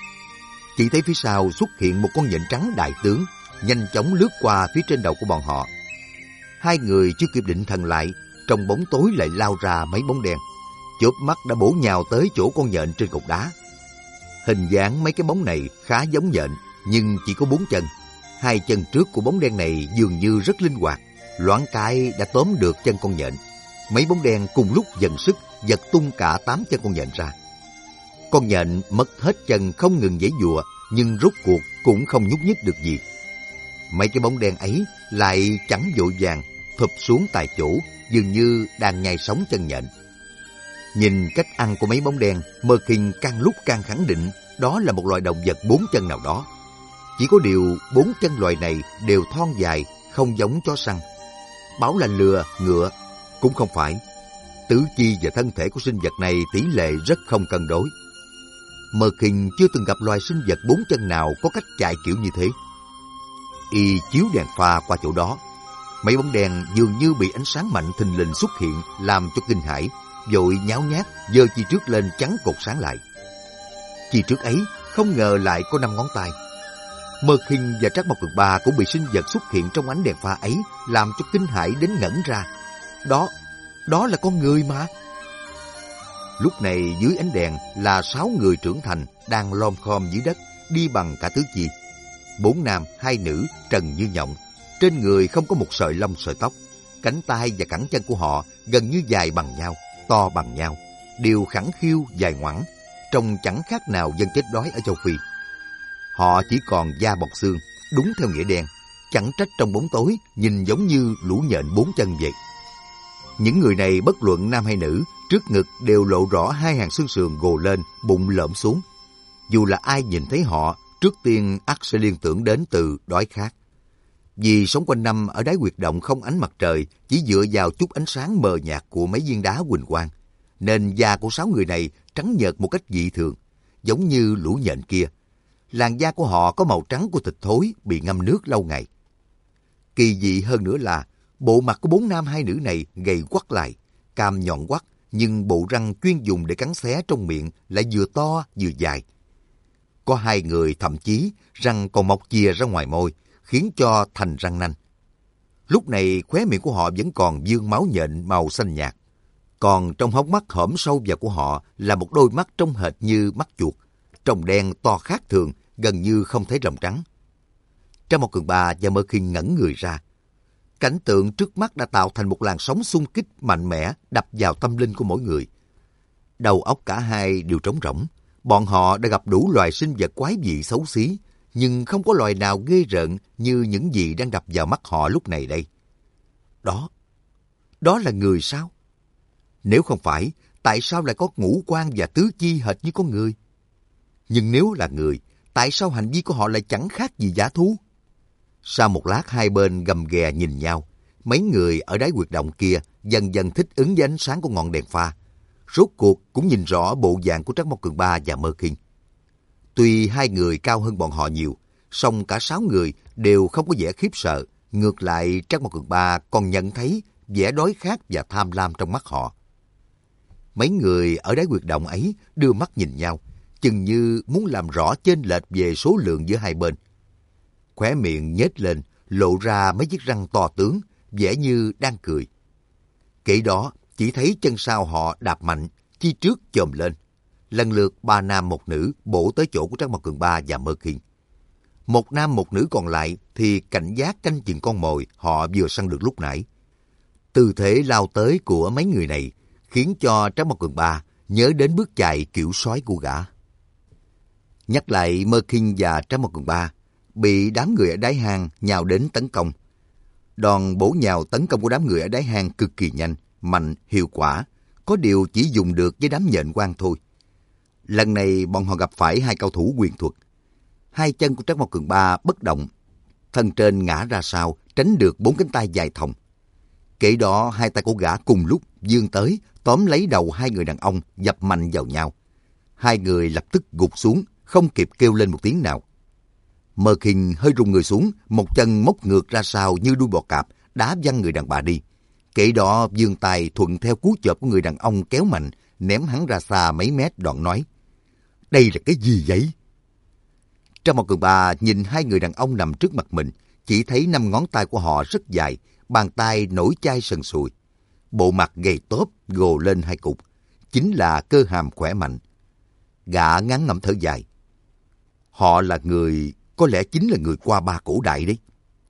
Chỉ thấy phía sau xuất hiện một con nhện trắng đại tướng, nhanh chóng lướt qua phía trên đầu của bọn họ. Hai người chưa kịp định thần lại, trong bóng tối lại lao ra mấy bóng đen, chớp mắt đã bổ nhào tới chỗ con nhện trên cột đá. Hình dáng mấy cái bóng này khá giống nhện, nhưng chỉ có 4 chân. Hai chân trước của bóng đen này dường như rất linh hoạt, loáng cái đã tóm được chân con nhện. Mấy bóng đen cùng lúc dần sức giật tung cả 8 chân con nhện ra. Con nhện mất hết chân không ngừng giãy giụa, nhưng rốt cuộc cũng không nhúc nhích được gì. Mấy cái bóng đen ấy lại chẳng vội vàng phụp xuống tại chỗ, dường như đang nhai sống chân nhện. Nhìn cách ăn của mấy bóng đen, Mơ Kinh càng lúc càng khẳng định đó là một loài động vật 4 chân nào đó. Chỉ có điều 4 chân loài này đều thon dài, không giống chó săn. Bảo là lừa, ngựa cũng không phải. Tứ chi và thân thể của sinh vật này tỷ lệ rất không cân đối. Mơ Kinh chưa từng gặp loài sinh vật 4 chân nào có cách chạy kiểu như thế. Y chiếu đèn pha qua chỗ đó. Mấy bóng đèn dường như bị ánh sáng mạnh thình lình xuất hiện làm cho kinh hãi, vội nháo nhác giơ chi trước lên chắn cột sáng lại. Chi trước ấy không ngờ lại có 5 ngón tay. Mơ Kinh và Trác Mộc Cường Ba cũng bị sinh vật xuất hiện trong ánh đèn pha ấy làm cho kinh hãi đến ngẩn ra. Đó là con người mà. Lúc này dưới ánh đèn là 6 người trưởng thành đang lom khom dưới đất, đi bằng cả tứ chi. 4 nam 2 nữ trần như nhộng, trên người không có một sợi lông sợi tóc. Cánh tay và cẳng chân của họ gần như dài bằng nhau, to bằng nhau, đều khẳng khiu dài ngoẵng, trông chẳng khác nào dân chết đói ở châu Phi. Họ chỉ còn da bọc xương, đúng theo nghĩa đen, chẳng trách trong bóng tối nhìn giống như lũ nhện bốn chân vậy. Những người này bất luận nam hay nữ, trước ngực đều lộ rõ hai hàng xương sườn gồ lên, bụng lõm xuống. Dù là ai nhìn thấy họ, trước tiên ắt sẽ liên tưởng đến từ đói khát. Vì sống quanh năm ở đáy huyệt động không ánh mặt trời, chỉ dựa vào chút ánh sáng mờ nhạt của mấy viên đá huỳnh quang, nên da của 6 người này trắng nhợt một cách dị thường, giống như lũ nhện kia. Làn da của họ có màu trắng của thịt thối bị ngâm nước lâu ngày. Kỳ dị hơn nữa là bộ mặt của 4 nam 2 nữ này gầy quắt lại, cằm nhọn quắt, nhưng bộ răng chuyên dùng để cắn xé trong miệng lại vừa to vừa dài. Có 2 người thậm chí răng còn mọc chìa ra ngoài môi, khiến cho thành răng nanh. Lúc này khóe miệng của họ vẫn còn vương máu nhện màu xanh nhạt. Còn trong hốc mắt hõm sâu vào của họ là một đôi mắt trông hệt như mắt chuột, trông đen to khác thường, gần như không thấy ròng trắng. Trang một Cường Ba và Mơ Kinh ngẩn người ra. Cảnh tượng trước mắt đã tạo thành một làn sóng xung kích mạnh mẽ đập vào tâm linh của mỗi người. Đầu óc cả hai đều trống rỗng. Bọn họ đã gặp đủ loài sinh vật quái dị xấu xí, nhưng không có loài nào ghê rợn như những gì đang đập vào mắt họ lúc này đây. Đó là người sao? Nếu không phải, tại sao lại có ngũ quan và tứ chi hệt như con người? Nhưng nếu là người, tại sao hành vi của họ lại chẳng khác gì dã thú? Sau một lát hai bên gầm ghè nhìn nhau, mấy người ở đáy huyệt động kia dần dần thích ứng với ánh sáng của ngọn đèn pha. Rốt cuộc cũng nhìn rõ bộ dạng của Trắc Mộc Cường Ba và Mơ Kinh. Tuy hai người cao hơn bọn họ nhiều, song cả 6 người đều không có vẻ khiếp sợ. Ngược lại, Trắc Mộc Cường Ba còn nhận thấy vẻ đói khát và tham lam trong mắt họ. Mấy người ở đáy huyệt động ấy đưa mắt nhìn nhau, chừng như muốn làm rõ chênh lệch về số lượng giữa hai bên. Khóe miệng nhếch lên, lộ ra mấy chiếc răng to tướng, vẻ như đang cười. Kể đó, chỉ thấy chân sau họ đạp mạnh, chi trước chồm lên. Lần lượt 3 nam 1 nữ bổ tới chỗ của Trắc Mộc Cường Ba và Mơ Kinh. 1 nam 1 nữ còn lại thì cảnh giác canh chừng con mồi họ vừa săn được lúc nãy. Tư thế lao tới của mấy người này khiến cho Trắc Mộc Cường Ba nhớ đến bước chạy kiểu sói của gã. Nhắc lại Mơ Kinh và Trắc Mộc Cường Ba bị đám người ở đáy hang nhào đến tấn công. Đòn bổ nhào tấn công của đám người ở đáy hang cực kỳ nhanh, mạnh, hiệu quả, có điều chỉ dùng được với đám nhện quang thôi. Lần này bọn họ gặp phải 2 cao thủ quyền thuật. 2 chân của Trắc Mộc Cường Ba bất động, thân trên ngã ra sau, tránh được 4 cánh tay dài thòng. Kể đó 2 tay của gã cùng lúc vươn tới, tóm lấy đầu 2 người đàn ông, dập mạnh vào nhau. 2 người lập tức gục xuống, không kịp kêu lên một tiếng nào. Mơ Kinh hơi rùng người xuống, một chân móc ngược ra sau như đuôi bò cạp, đá văng người đàn bà đi. Kể đó vươn tay thuận theo cú chộp của người đàn ông kéo mạnh, ném hắn ra xa mấy mét, đoạn nói: "Đây là cái gì vậy?" Trắc Mộc Cường Ba nhìn 2 người đàn ông nằm trước mặt mình, chỉ thấy 5 ngón tay của họ rất dài, bàn tay nổi chai sần sùi. Bộ mặt gầy tóp, gồ lên 2 cục, chính là cơ hàm khỏe mạnh. Gã ngán ngẩm thở dài. Họ là người, có lẽ chính là người qua ba cổ đại đấy.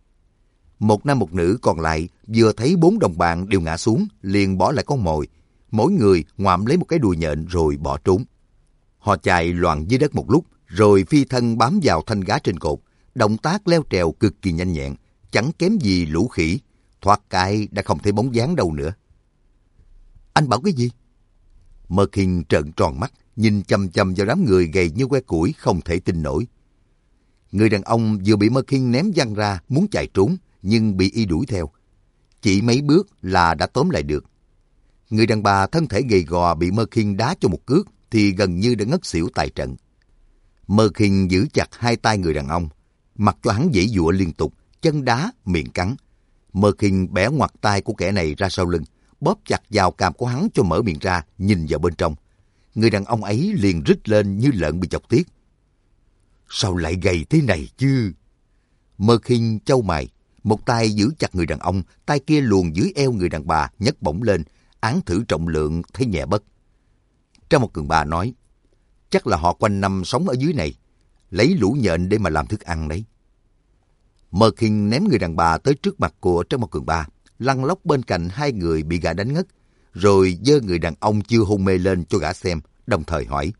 1 nam 1 nữ còn lại vừa thấy 4 đồng bạn đều ngã xuống, liền bỏ lại con mồi. Mỗi người ngoạm lấy một cái đùi nhện rồi bỏ trốn. Họ chạy loạn dưới đất một lúc, rồi phi thân bám vào thanh gá trên cột. Động tác leo trèo cực kỳ nhanh nhẹn, chẳng kém gì lũ khỉ. Thoát cái đã không thấy bóng dáng đâu nữa. Anh bảo cái gì? Mơ Kinh trợn tròn mắt, nhìn chằm chằm vào đám người gầy như que củi, không thể tin nổi. Người đàn ông vừa bị Mơ Kinh ném văng ra, muốn chạy trốn, nhưng bị y đuổi theo. Chỉ mấy bước là đã tóm lại được. Người đàn bà thân thể gầy gò bị Mơ Kinh đá cho một cước, thì gần như đã ngất xỉu tại trận. Mơ Kinh giữ chặt 2 tay người đàn ông, mặc cho hắn giãy giụa liên tục, chân đá, miệng cắn. Mơ Kinh bẻ ngoặt tay của kẻ này ra sau lưng, bóp chặt vào cằm của hắn cho mở miệng ra, nhìn vào bên trong. Người đàn ông ấy liền rít lên như lợn bị chọc tiết. Sao lại gầy thế này chứ? Mơ Kinh chau mày, một tay giữ chặt người đàn ông, tay kia luồn dưới eo người đàn bà, nhấc bổng lên, án thử trọng lượng thấy nhẹ bất. Trắc Mộc Cường Ba nói, chắc là họ quanh năm sống ở dưới này, lấy lũ nhện để mà làm thức ăn đấy. Mơ Kinh ném người đàn bà tới trước mặt của Trắc Mộc Cường Ba, lăn lóc bên cạnh 2 người bị gã đánh ngất, rồi giơ người đàn ông chưa hôn mê lên cho gã xem, đồng thời hỏi: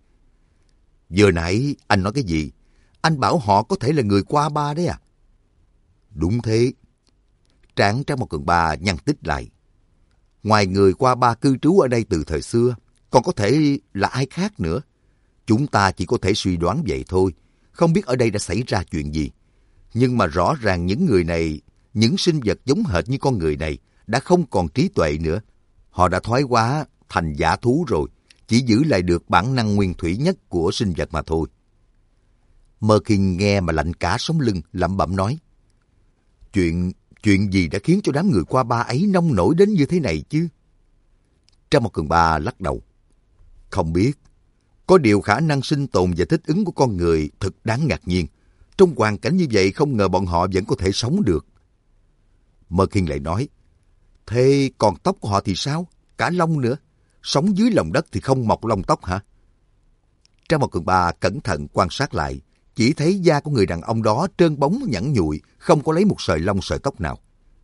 Vừa nãy anh nói cái gì? Anh bảo họ có thể là người qua ba đấy à? Đúng thế. Trán Trang Một Cường Ba nhăn tích lại. Ngoài người qua ba cư trú ở đây từ thời xưa, còn có thể là ai khác nữa. Chúng ta chỉ có thể suy đoán vậy thôi, không biết ở đây đã xảy ra chuyện gì. Nhưng mà rõ ràng những người này, những sinh vật giống hệt như con người này, đã không còn trí tuệ nữa. Họ đã thoái hóa thành dã thú rồi, chỉ giữ lại được bản năng nguyên thủy nhất của sinh vật mà thôi. Mơ Kinh nghe mà lạnh cả sống lưng, lẩm bẩm nói. Chuyện gì đã khiến cho đám người qua ba ấy nông nổi đến như thế này chứ? Trang Một Cường Ba lắc đầu. Không biết. Có điều khả năng sinh tồn và thích ứng của con người thật đáng ngạc nhiên. Trong hoàn cảnh như vậy không ngờ bọn họ vẫn có thể sống được. Mơ Kinh lại nói. Thế còn tóc của họ thì sao? Cả lông nữa. Sống dưới lòng đất thì không mọc lông tóc hả? Trang Một Cường Ba cẩn thận quan sát lại. Chỉ thấy da của người đàn ông đó trơn bóng nhẵn nhụi, không có lấy một sợi lông sợi tóc nào.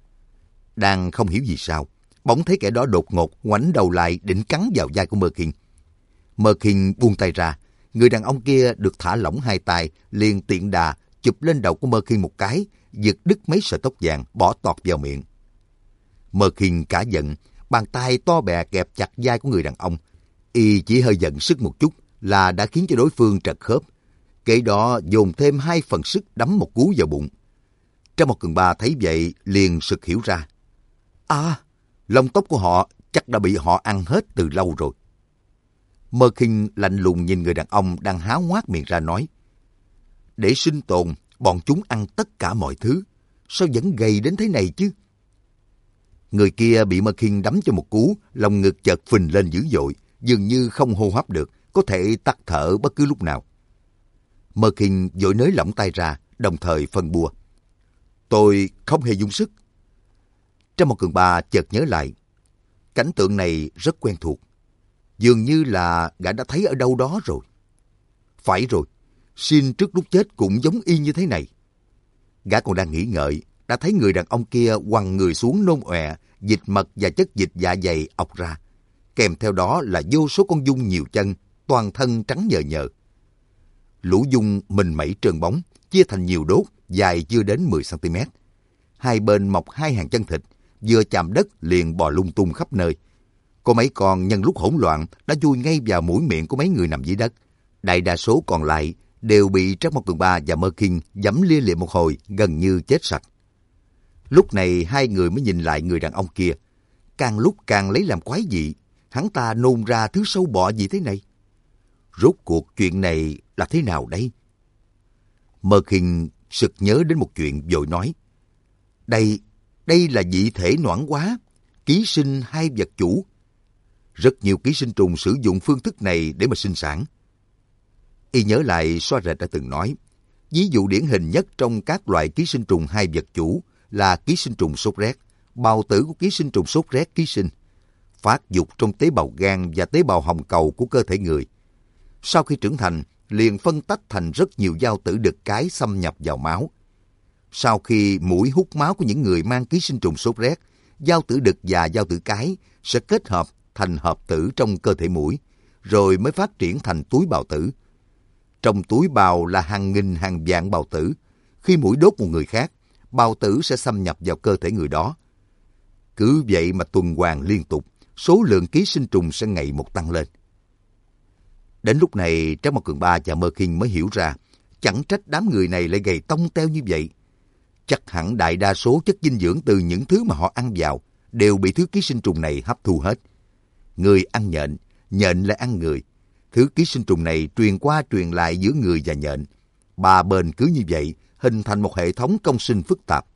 Đang không hiểu gì sao, bỗng thấy kẻ đó đột ngột ngoảnh đầu lại định cắn vào vai của Mơ Kinh. Mơ Kinh buông tay ra, người đàn ông kia được thả lỏng hai tay, liền tiện đà chụp lên đầu của Mơ Kinh một cái, giật đứt mấy sợi tóc vàng bỏ tọt vào miệng. Mơ Kinh cả giận, bàn tay to bè kẹp chặt vai của người đàn ông. Y chỉ hơi giận sức một chút là đã khiến cho đối phương trật khớp. Kế đó dồn thêm 2 phần sức đấm một cú vào bụng. Trang Một Cường Ba thấy vậy liền sực hiểu ra. À, lông tóc của họ chắc đã bị họ ăn hết từ lâu rồi. Mơ Kinh lạnh lùng nhìn người đàn ông đang há hoác miệng ra nói. Để sinh tồn, bọn chúng ăn tất cả mọi thứ. Sao vẫn gầy đến thế này chứ? Người kia bị Mơ Kinh đấm cho một cú, lòng ngực chợt phình lên dữ dội, dường như không hô hấp được, có thể tắt thở bất cứ lúc nào. Mơ Kinh vội nới lỏng tay ra, đồng thời phân bua. Tôi không hề dùng sức. Trang Một Cường Ba chợt nhớ lại. Cảnh tượng này rất quen thuộc. Dường như là gã đã thấy ở đâu đó rồi. Phải rồi, Shin trước lúc chết cũng giống y như thế này. Gã còn đang nghĩ ngợi, đã thấy người đàn ông kia quằn người xuống nôn ọe, dịch mật và chất dịch dạ dày ọc ra. Kèm theo đó là vô số con giun nhiều chân, toàn thân trắng nhờ nhờ. Lũ giun mình mẩy trơn bóng, chia thành nhiều đốt, dài chưa đến 10 cm. Hai bên mọc 2 hàng chân thịt, vừa chạm đất liền bò lung tung khắp nơi. Có mấy con nhân lúc hỗn loạn đã chui ngay vào mũi miệng của mấy người nằm dưới đất. Đại đa số còn lại đều bị Trang Một Cường Ba và Mơ Kinh giẫm lia lịa một hồi, gần như chết sạch. Lúc này hai người mới nhìn lại người đàn ông kia. Càng lúc càng lấy làm quái dị, hắn ta nôn ra thứ sâu bọ gì thế này? Rốt cuộc chuyện này là thế nào đây? Mơ Kinh sực nhớ đến một chuyện vội nói. Đây là dị thể noãn hóa, ký sinh hai vật chủ. Rất nhiều ký sinh trùng sử dụng phương thức này để mà sinh sản. Y nhớ lại Xoa Rệt đã từng nói, ví dụ điển hình nhất trong các loại ký sinh trùng hai vật chủ là ký sinh trùng sốt rét, bào tử của ký sinh trùng sốt rét ký sinh, phát dục trong tế bào gan và tế bào hồng cầu của cơ thể người. Sau khi trưởng thành, liền phân tách thành rất nhiều giao tử đực cái xâm nhập vào máu. Sau khi mũi hút máu của những người mang ký sinh trùng sốt rét, giao tử đực và giao tử cái sẽ kết hợp thành hợp tử trong cơ thể mũi, rồi mới phát triển thành túi bào tử. Trong túi bào là hàng nghìn hàng vạn bào tử. Khi mũi đốt một người khác, bào tử sẽ xâm nhập vào cơ thể người đó. Cứ vậy mà tuần hoàn liên tục, số lượng ký sinh trùng sẽ ngày một tăng lên. Đến lúc này, Trang Một Cường Ba và Mơ Kinh mới hiểu ra, chẳng trách đám người này lại gầy tông teo như vậy. Chắc hẳn đại đa số chất dinh dưỡng từ những thứ mà họ ăn vào đều bị thứ ký sinh trùng này hấp thu hết. Người ăn nhện, nhện lại ăn người. Thứ ký sinh trùng này truyền qua truyền lại giữa người và nhện. Ba bên cứ như vậy, hình thành một hệ thống công sinh phức tạp.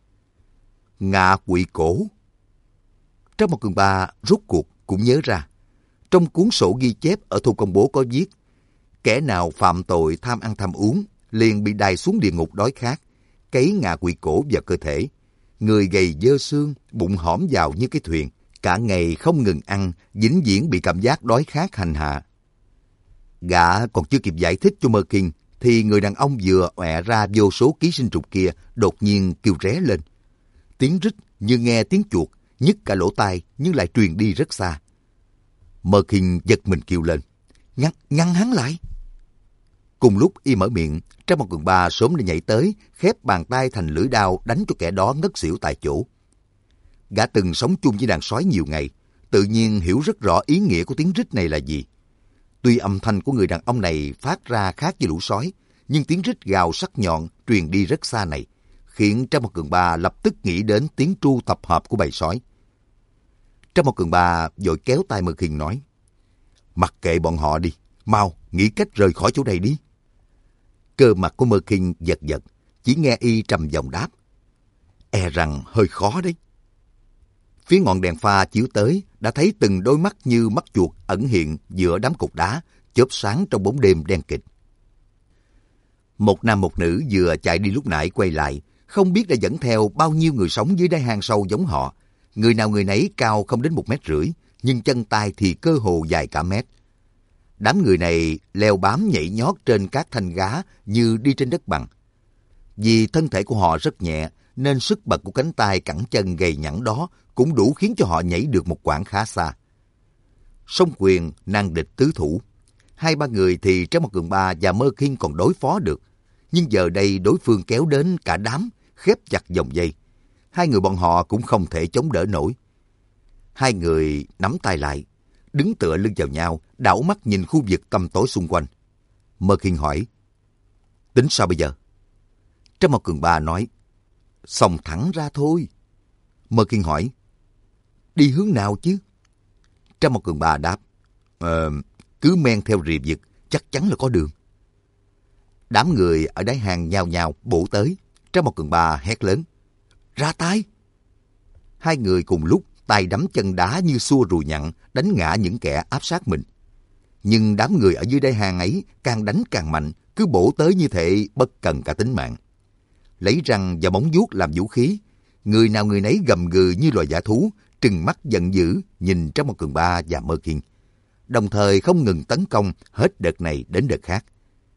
Ngạ quỷ cổ. Trang Một Cường Ba rốt cuộc cũng nhớ ra. Trong cuốn sổ ghi chép ở Thôn Công Bố có viết, kẻ nào phạm tội tham ăn tham uống, liền bị đày xuống địa ngục đói khát, cấy ngạ quỷ cổ vào cơ thể. Người gầy dơ xương, bụng hõm vào như cái thuyền, cả ngày không ngừng ăn, vĩnh viễn bị cảm giác đói khát hành hạ. Gã còn chưa kịp giải thích cho Mơ Kinh, thì người đàn ông vừa ọe ra vô số ký sinh trùng kia đột nhiên kêu ré lên. Tiếng rít như nghe tiếng chuột, nhức cả lỗ tai nhưng lại truyền đi rất xa. Mơ Kinh giật mình kêu lên, ngăn hắn lại. Cùng lúc y mở miệng, Trang Một Cường Ba sớm đã nhảy tới, khép bàn tay thành lưỡi đao đánh cho kẻ đó ngất xỉu tại chỗ. Gã từng sống chung với đàn sói nhiều ngày, tự nhiên hiểu rất rõ ý nghĩa của tiếng rít này là gì. Tuy âm thanh của người đàn ông này phát ra khác với lũ sói, nhưng tiếng rít gào sắc nhọn truyền đi rất xa này, khiến Trang Một Cường Ba lập tức nghĩ đến tiếng tru tập hợp của bầy sói. Trang Một Cường Ba vội kéo tay Mơ Kinh nói, mặc kệ bọn họ đi, mau nghĩ cách rời khỏi chỗ này đi. Cơ mặt của Mơ Kinh giật giật, chỉ nghe y trầm giọng đáp, e rằng hơi khó đấy. Phía ngọn đèn pha chiếu tới, đã thấy từng đôi mắt như mắt chuột ẩn hiện giữa đám cục đá, chớp sáng trong bóng đêm đen kịt. Một nam một nữ vừa chạy đi lúc nãy quay lại, không biết đã dẫn theo bao nhiêu người sống dưới đáy hang sâu giống họ. Người nào người nấy cao không đến 1,5 mét, nhưng chân tay thì cơ hồ dài cả mét. Đám người này leo bám nhảy nhót trên các thanh gá như đi trên đất bằng. Vì thân thể của họ rất nhẹ, nên sức bật của cánh tay cẳng chân gầy nhẵn đó cũng đủ khiến cho họ nhảy được một quãng khá xa. Song quyền, nan địch tứ thủ. 2-3 người thì Trang Một Cường Ba và Mơ Kinh còn đối phó được. Nhưng giờ đây đối phương kéo đến cả đám, khép chặt vòng dây. Hai người bọn họ cũng không thể chống đỡ nổi. Hai người nắm tay lại, đứng tựa lưng vào nhau, đảo mắt nhìn khu vực tăm tối xung quanh. Mơ Kinh hỏi, tính sao bây giờ? Trang Một Cường Ba nói, xông thẳng ra thôi. Mơ Kinh hỏi, đi hướng nào chứ? Trang Một Cường Ba đáp, cứ men theo rìa vực, chắc chắn là có đường. Đám người ở đáy hang nhao nhao bổ tới. Trang Một Cường Ba hét lớn, ra tay! Hai người cùng lúc tay đấm chân đá như xua rùi nhặn, đánh ngã những kẻ áp sát mình. Nhưng đám người ở dưới đáy hang ấy càng đánh càng mạnh, cứ bổ tới như thể bất cần cả tính mạng. Lấy răng và móng vuốt làm vũ khí, người nào người nấy gầm gừ như loài dã thú, trừng mắt giận dữ nhìn Trang Một Cường Ba và Mơ Kinh, đồng thời không ngừng tấn công hết đợt này đến đợt khác.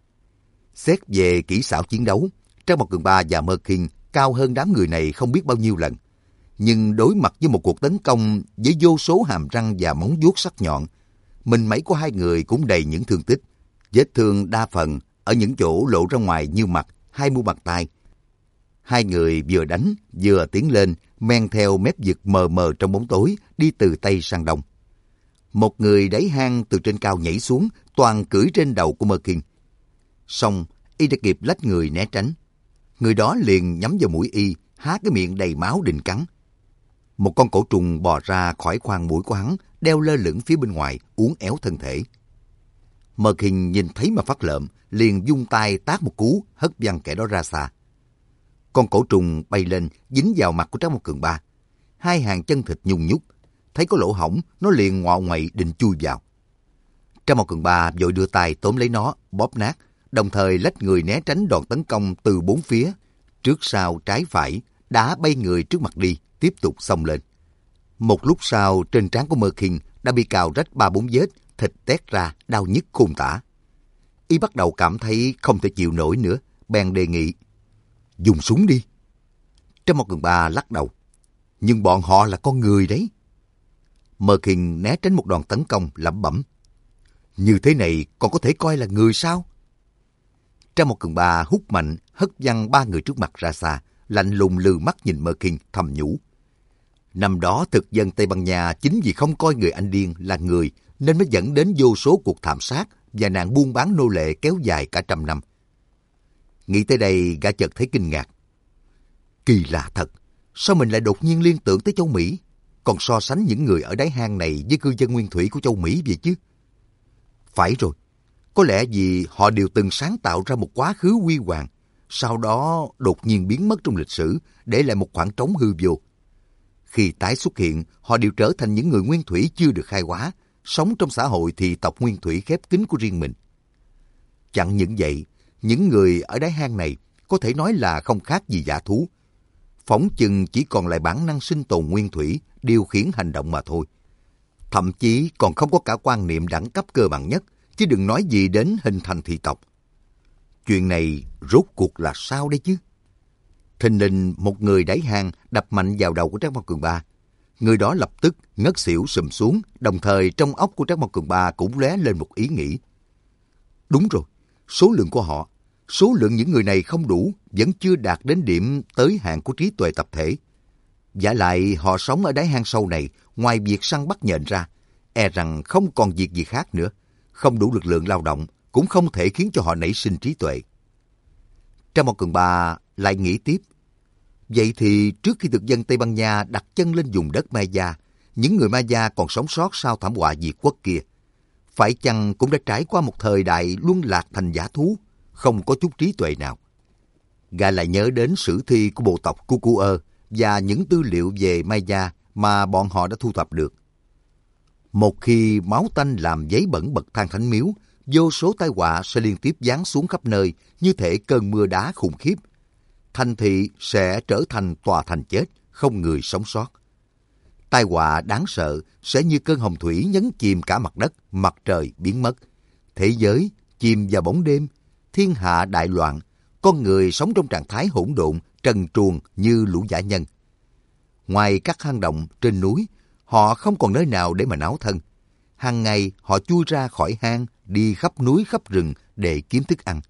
Xét về kỹ xảo chiến đấu, Trang Một Cường Ba và Mơ Kinh cao hơn đám người này không biết bao nhiêu lần. Nhưng đối mặt với một cuộc tấn công với vô số hàm răng và móng vuốt sắc nhọn, mình mấy của hai người cũng đầy những thương tích. Vết thương đa phần ở những chỗ lộ ra ngoài như mặt, hai mu bàn tay. Hai người vừa đánh vừa tiến lên, men theo mép vực mờ mờ trong bóng tối, đi từ Tây sang Đông. Một người đáy hang từ trên cao nhảy xuống, toàn cưỡi trên đầu của Mơ Kinh. Xong, y đã kịp lách người né tránh. Người đó liền nhắm vào mũi y, há cái miệng đầy máu định cắn. Một con cổ trùng bò ra khỏi khoang mũi của hắn, đeo lơ lửng phía bên ngoài, uốn éo thân thể. Mơ Kinh nhìn thấy mà phát lợm, liền vung tay tát một cú, hất văng kẻ đó ra xa. Con cổ trùng bay lên, dính vào mặt của Trang Một Cường Ba. Hai hàng chân thịt nhung nhúc, thấy có lỗ hổng, nó liền ngoạo ngoậy định chui vào. Trang Một Cường Ba vội đưa tay tóm lấy nó, bóp nát, đồng thời lách người né tránh đòn tấn công từ bốn phía, trước sau trái phải, đá bay người trước mặt đi, tiếp tục xông lên. Một lúc sau, trên trán của Mơ Kinh đã bị cào rách 3-4 vết, thịt tét ra, đau nhức khôn tả. Y bắt đầu cảm thấy không thể chịu nổi nữa, bèn đề nghị, dùng súng đi. Trang Một Cường Ba lắc đầu, nhưng bọn họ là con người đấy. Mơ Kinh né tránh một đòn tấn công, lẩm bẩm, như thế này còn có thể coi là người sao? Trang Một Cường Ba hút mạnh, hất văng 3 người trước mặt ra xa, lạnh lùng lừ mắt nhìn Mơ Kinh thầm nhủ. Năm đó thực dân Tây Ban Nha chính vì không coi người Anh điên là người nên mới dẫn đến vô số cuộc thảm sát và nạn buôn bán nô lệ kéo dài cả 100 năm. Nghĩ tới đây, gã chợt thấy kinh ngạc. Kỳ lạ thật, sao mình lại đột nhiên liên tưởng tới châu Mỹ, còn so sánh những người ở đáy hang này với cư dân nguyên thủy của châu Mỹ vậy chứ? Phải rồi, có lẽ vì họ đều từng sáng tạo ra một quá khứ huy hoàng, sau đó đột nhiên biến mất trong lịch sử, để lại một khoảng trống hư vô. Khi tái xuất hiện, họ đều trở thành những người nguyên thủy chưa được khai hóa, sống trong xã hội thì tộc nguyên thủy khép kín của riêng mình. Chẳng những vậy, những người ở đáy hang này có thể nói là không khác gì dã thú. Phỏng chừng chỉ còn lại bản năng sinh tồn nguyên thủy, điều khiển hành động mà thôi. Thậm chí còn không có cả quan niệm đẳng cấp cơ bản nhất, chứ đừng nói gì đến hình thành thị tộc. Chuyện này rốt cuộc là sao đấy chứ? Thình lình một người đáy hang đập mạnh vào đầu của Trang Một Cường Ba. Người đó lập tức ngất xỉu sụm xuống, đồng thời trong óc của Trang Một Cường Ba cũng lóe lên một ý nghĩ. Đúng rồi, số lượng của họ, số lượng những người này không đủ, vẫn chưa đạt đến điểm tới hạn của trí tuệ tập thể. Vả lại họ sống ở đáy hang sâu này, ngoài việc săn bắt nhện ra, e rằng không còn việc gì khác nữa. Không đủ lực lượng lao động, cũng không thể khiến cho họ nảy sinh trí tuệ. Trang một Cường Ba lại nghĩ tiếp. Vậy thì trước khi thực dân Tây Ban Nha đặt chân lên vùng đất Maya, những người Maya còn sống sót sau thảm họa diệt quốc kia, phải chăng cũng đã trải qua một thời đại luân lạc thành dã thú, không có chút trí tuệ nào? Gã lại nhớ đến sử thi của bộ tộc Cucuơ và những tư liệu về Maya mà bọn họ đã thu thập được. Một khi máu tanh làm giấy bẩn bậc thang thánh miếu, vô số tai họa sẽ liên tiếp giáng xuống khắp nơi như thể cơn mưa đá khủng khiếp. Thành thị sẽ trở thành tòa thành chết, không người sống sót. Tai họa đáng sợ sẽ như cơn hồng thủy nhấn chìm cả mặt đất, mặt trời biến mất. Thế giới chìm vào bóng đêm, thiên hạ đại loạn, con người sống trong trạng thái hỗn độn, trần truồng như lũ dã nhân. Ngoài các hang động trên núi, họ không còn nơi nào để mà náo thân. Hàng ngày họ chui ra khỏi hang, đi khắp núi khắp rừng để kiếm thức ăn.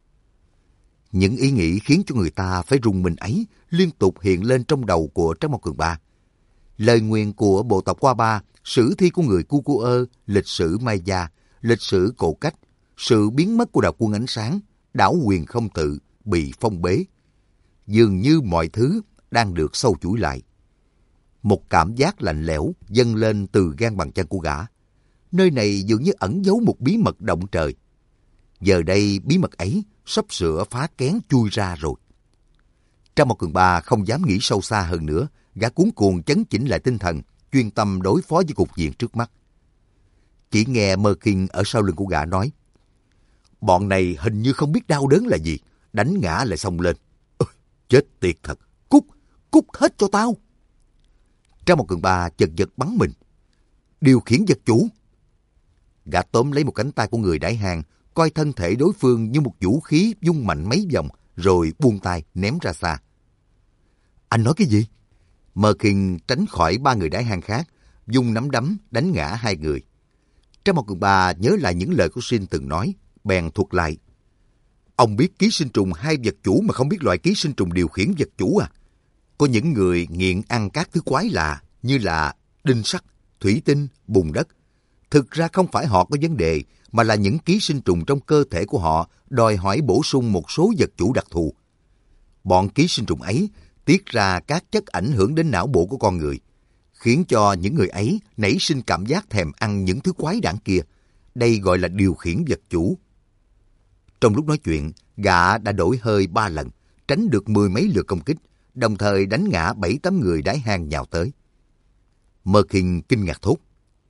Những ý nghĩ khiến cho người ta phải rùng mình ấy liên tục hiện lên trong đầu của Trác Mộc Cường Ba. Lời nguyền của bộ tộc Qua Ba, sử thi của người Cucuơ, lịch sử Maya, lịch sử cổ cách, sự biến mất của đạo quân ánh sáng, đảo quyền không tự, bị phong bế. Dường như mọi thứ đang được sâu chuỗi lại. Một cảm giác lạnh lẽo dâng lên từ gan bàn chân của gã. Nơi này dường như ẩn giấu một bí mật động trời. Giờ đây bí mật ấy sắp sửa phá kén chui ra rồi. Trang Mộc Cường Ba không dám nghĩ sâu xa hơn nữa, gã cuống cuồng chấn chỉnh lại tinh thần, chuyên tâm đối phó với cục diện trước mắt. Chỉ nghe Mơ Kinh ở sau lưng của gã nói, bọn này hình như không biết đau đớn là gì, đánh ngã lại xông lên. Chết tiệt thật, cút hết cho tao. Trang Mộc Cường Ba chật vật bắn mình. Điều khiển vật chủ. Gã tóm lấy một cánh tay của người đãi hang, coi thân thể đối phương như một vũ khí vung mạnh mấy vòng, rồi buông tay ném ra xa. Anh nói cái gì? Mơ Kinh tránh khỏi ba người đãi hang khác, dùng nắm đấm đánh ngã hai người. Trang Mộc Cường Ba nhớ lại những lời của Sinh từng nói, bèn thuật lại. Ông biết ký sinh trùng hai vật chủ mà không biết loại ký sinh trùng điều khiển vật chủ à? Có những người nghiện ăn các thứ quái lạ như là đinh sắt, thủy tinh, bùn đất. Thực ra không phải họ có vấn đề, mà là những ký sinh trùng trong cơ thể của họ đòi hỏi bổ sung một số vật chủ đặc thù. Bọn ký sinh trùng ấy tiết ra các chất ảnh hưởng đến não bộ của con người, khiến cho những người ấy nảy sinh cảm giác thèm ăn những thứ quái đản kia. Đây gọi là điều khiển vật chủ. Trong lúc nói chuyện, gã đã đổi hơi 3 lần, tránh được 10 mấy lượt công kích, đồng thời đánh ngã 7-8 người đáy hang nhào tới. Mơ Kinh kinh ngạc thốt.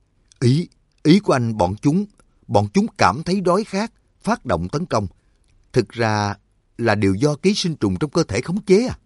Ý của anh bọn chúng cảm thấy đói khát, phát động tấn công. Thực ra là điều do ký sinh trùng trong cơ thể khống chế à?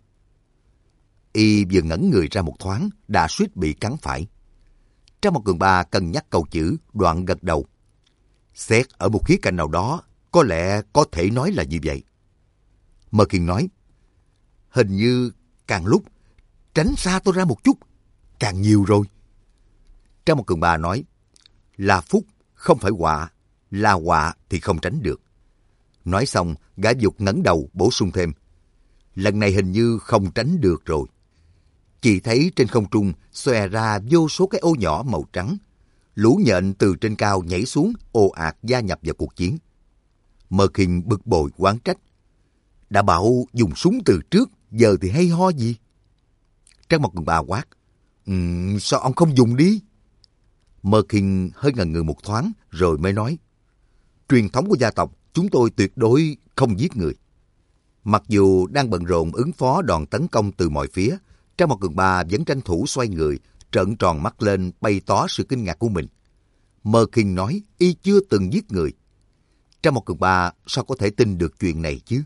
Y vừa ngẩn người ra một thoáng, đã suýt bị cắn phải. Trang Mộc Cường Ba cân nhắc câu chữ, đoạn gật đầu. Xét ở một khía cạnh nào đó, có lẽ có thể nói là như vậy. Mơ Kinh nói, hình như càng lúc tránh xa tôi ra một chút, càng nhiều rồi. Trang Mộc Cường Ba nói, là phúc không phải họa, là họa thì không tránh được. Nói xong, gã dục ngẩng đầu bổ sung thêm, lần này hình như không tránh được rồi. Chỉ thấy trên không trung xòe ra vô số cái ô nhỏ màu trắng. Lũ nhện từ trên cao nhảy xuống, ồ ạt gia nhập vào cuộc chiến. Mơ Kinh bực bội oán trách, đã bảo dùng súng từ trước, giờ thì hay ho gì? Trang Mộc Cường Ba quát, sao ông không dùng đi? Mơ Kinh hơi ngần ngừ một thoáng rồi mới nói, truyền thống của gia tộc chúng tôi tuyệt đối không giết người. Mặc dù đang bận rộn ứng phó đòn tấn công từ mọi phía, Trang Mộc Cường Ba vẫn tranh thủ xoay người, trợn tròn mắt lên bày tỏ sự kinh ngạc của mình. Mơ Kinh nói y chưa từng giết người. Trang Mộc Cường Ba sao có thể tin được chuyện này chứ?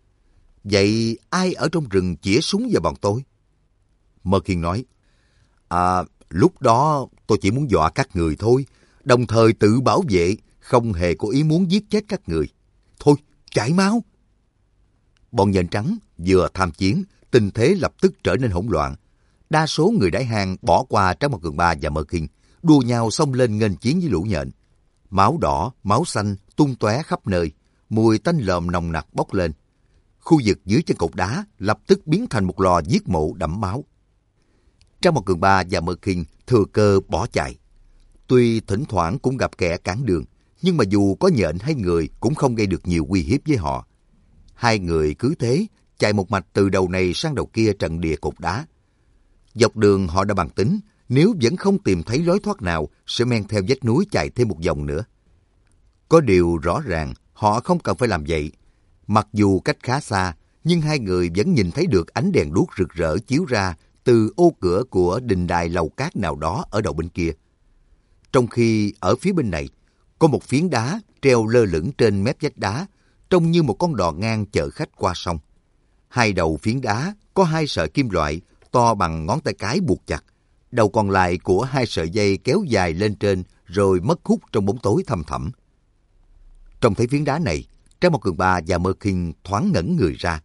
Vậy ai ở trong rừng chĩa súng vào bọn tôi? Mơ Kinh nói, lúc đó tôi chỉ muốn dọa các người thôi, đồng thời tự bảo vệ, không hề có ý muốn giết chết các người. Thôi, chạy mau! Bọn nhện trắng vừa tham chiến, tình thế lập tức trở nên hỗn loạn. Đa số người đáy hang bỏ qua Trang Mộc Cường Ba và Mơ Kinh, đua nhau xông lên nghênh chiến với lũ nhện. Máu đỏ, máu xanh tung tóe khắp nơi. mùi tanh lợm nồng nặc bốc lên. Khu vực dưới chân cột đá lập tức biến thành một lò giết mổ đẫm máu. Trang một Cường Ba và Mơ Kinh thừa cơ bỏ chạy. Tuy thỉnh thoảng cũng gặp kẻ cản đường, nhưng mà dù có nhện hay người cũng không gây được nhiều uy hiếp với họ. Hai người cứ thế chạy một mạch từ đầu này sang đầu kia trận địa cột đá. Dọc đường họ đã bàn tính, nếu vẫn không tìm thấy lối thoát nào, sẽ men theo vách núi chạy thêm một vòng nữa. Có điều rõ ràng, họ không cần phải làm vậy. Mặc dù cách khá xa, nhưng hai người vẫn nhìn thấy được ánh đèn đuốc rực rỡ chiếu ra từ ô cửa của đình đài lầu cát nào đó ở đầu bên kia. Trong khi ở phía bên này, có một phiến đá treo lơ lửng trên mép vách đá, trông như một con đò ngang chở khách qua sông. Hai đầu phiến đá có hai sợi kim loại to bằng ngón tay cái buộc chặt. Đầu còn lại của hai sợi dây kéo dài lên trên rồi mất hút trong bóng tối thăm thẳm. Trông thấy phiến đá này, Trang Một Cường Ba và Mơ Kinh thoáng ngẩn người ra.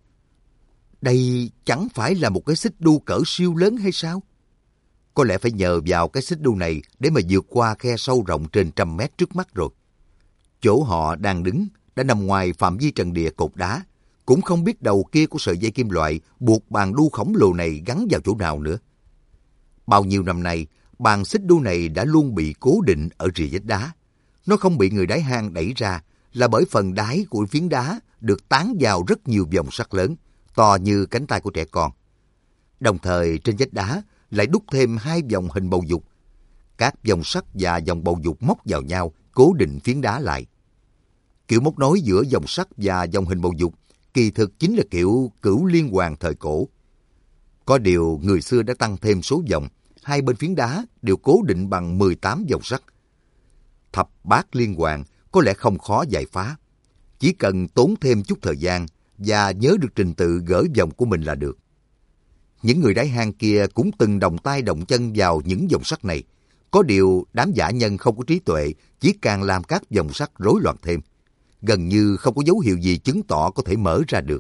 Đây chẳng phải là một cái xích đu cỡ siêu lớn hay sao? Có lẽ phải nhờ vào cái xích đu này để mà vượt qua khe sâu rộng trên 100 mét trước mắt rồi. Chỗ họ đang đứng đã nằm ngoài phạm vi trận địa cột đá, cũng không biết đầu kia của sợi dây kim loại buộc bàn đu khổng lồ này gắn vào chỗ nào nữa. Bao nhiêu năm nay, bàn xích đu này đã luôn bị cố định ở rìa vách đá. Nó không bị người đáy hang đẩy ra là bởi phần đáy của phiến đá được tán vào rất nhiều vòng sắt lớn, to như cánh tay của trẻ con. Đồng thời trên vách đá lại đúc thêm hai vòng hình bầu dục. Các vòng sắt và vòng bầu dục móc vào nhau, cố định phiến đá lại. Kiểu móc nối giữa vòng sắt và vòng hình bầu dục kỳ thực chính là kiểu cửu liên hoàn thời cổ. Có điều người xưa đã tăng thêm số vòng, hai bên phiến đá đều cố định bằng 18 vòng sắt. Thập bát liên hoàn có lẽ không khó giải phá. Chỉ cần tốn thêm chút thời gian và nhớ được trình tự gỡ vòng của mình là được. Những người đáy hang kia cũng từng đồng tay đồng chân vào những vòng sắt này. Có điều đám dã nhân không có trí tuệ, chỉ càng làm các vòng sắt rối loạn thêm. Gần như không có dấu hiệu gì chứng tỏ có thể mở ra được.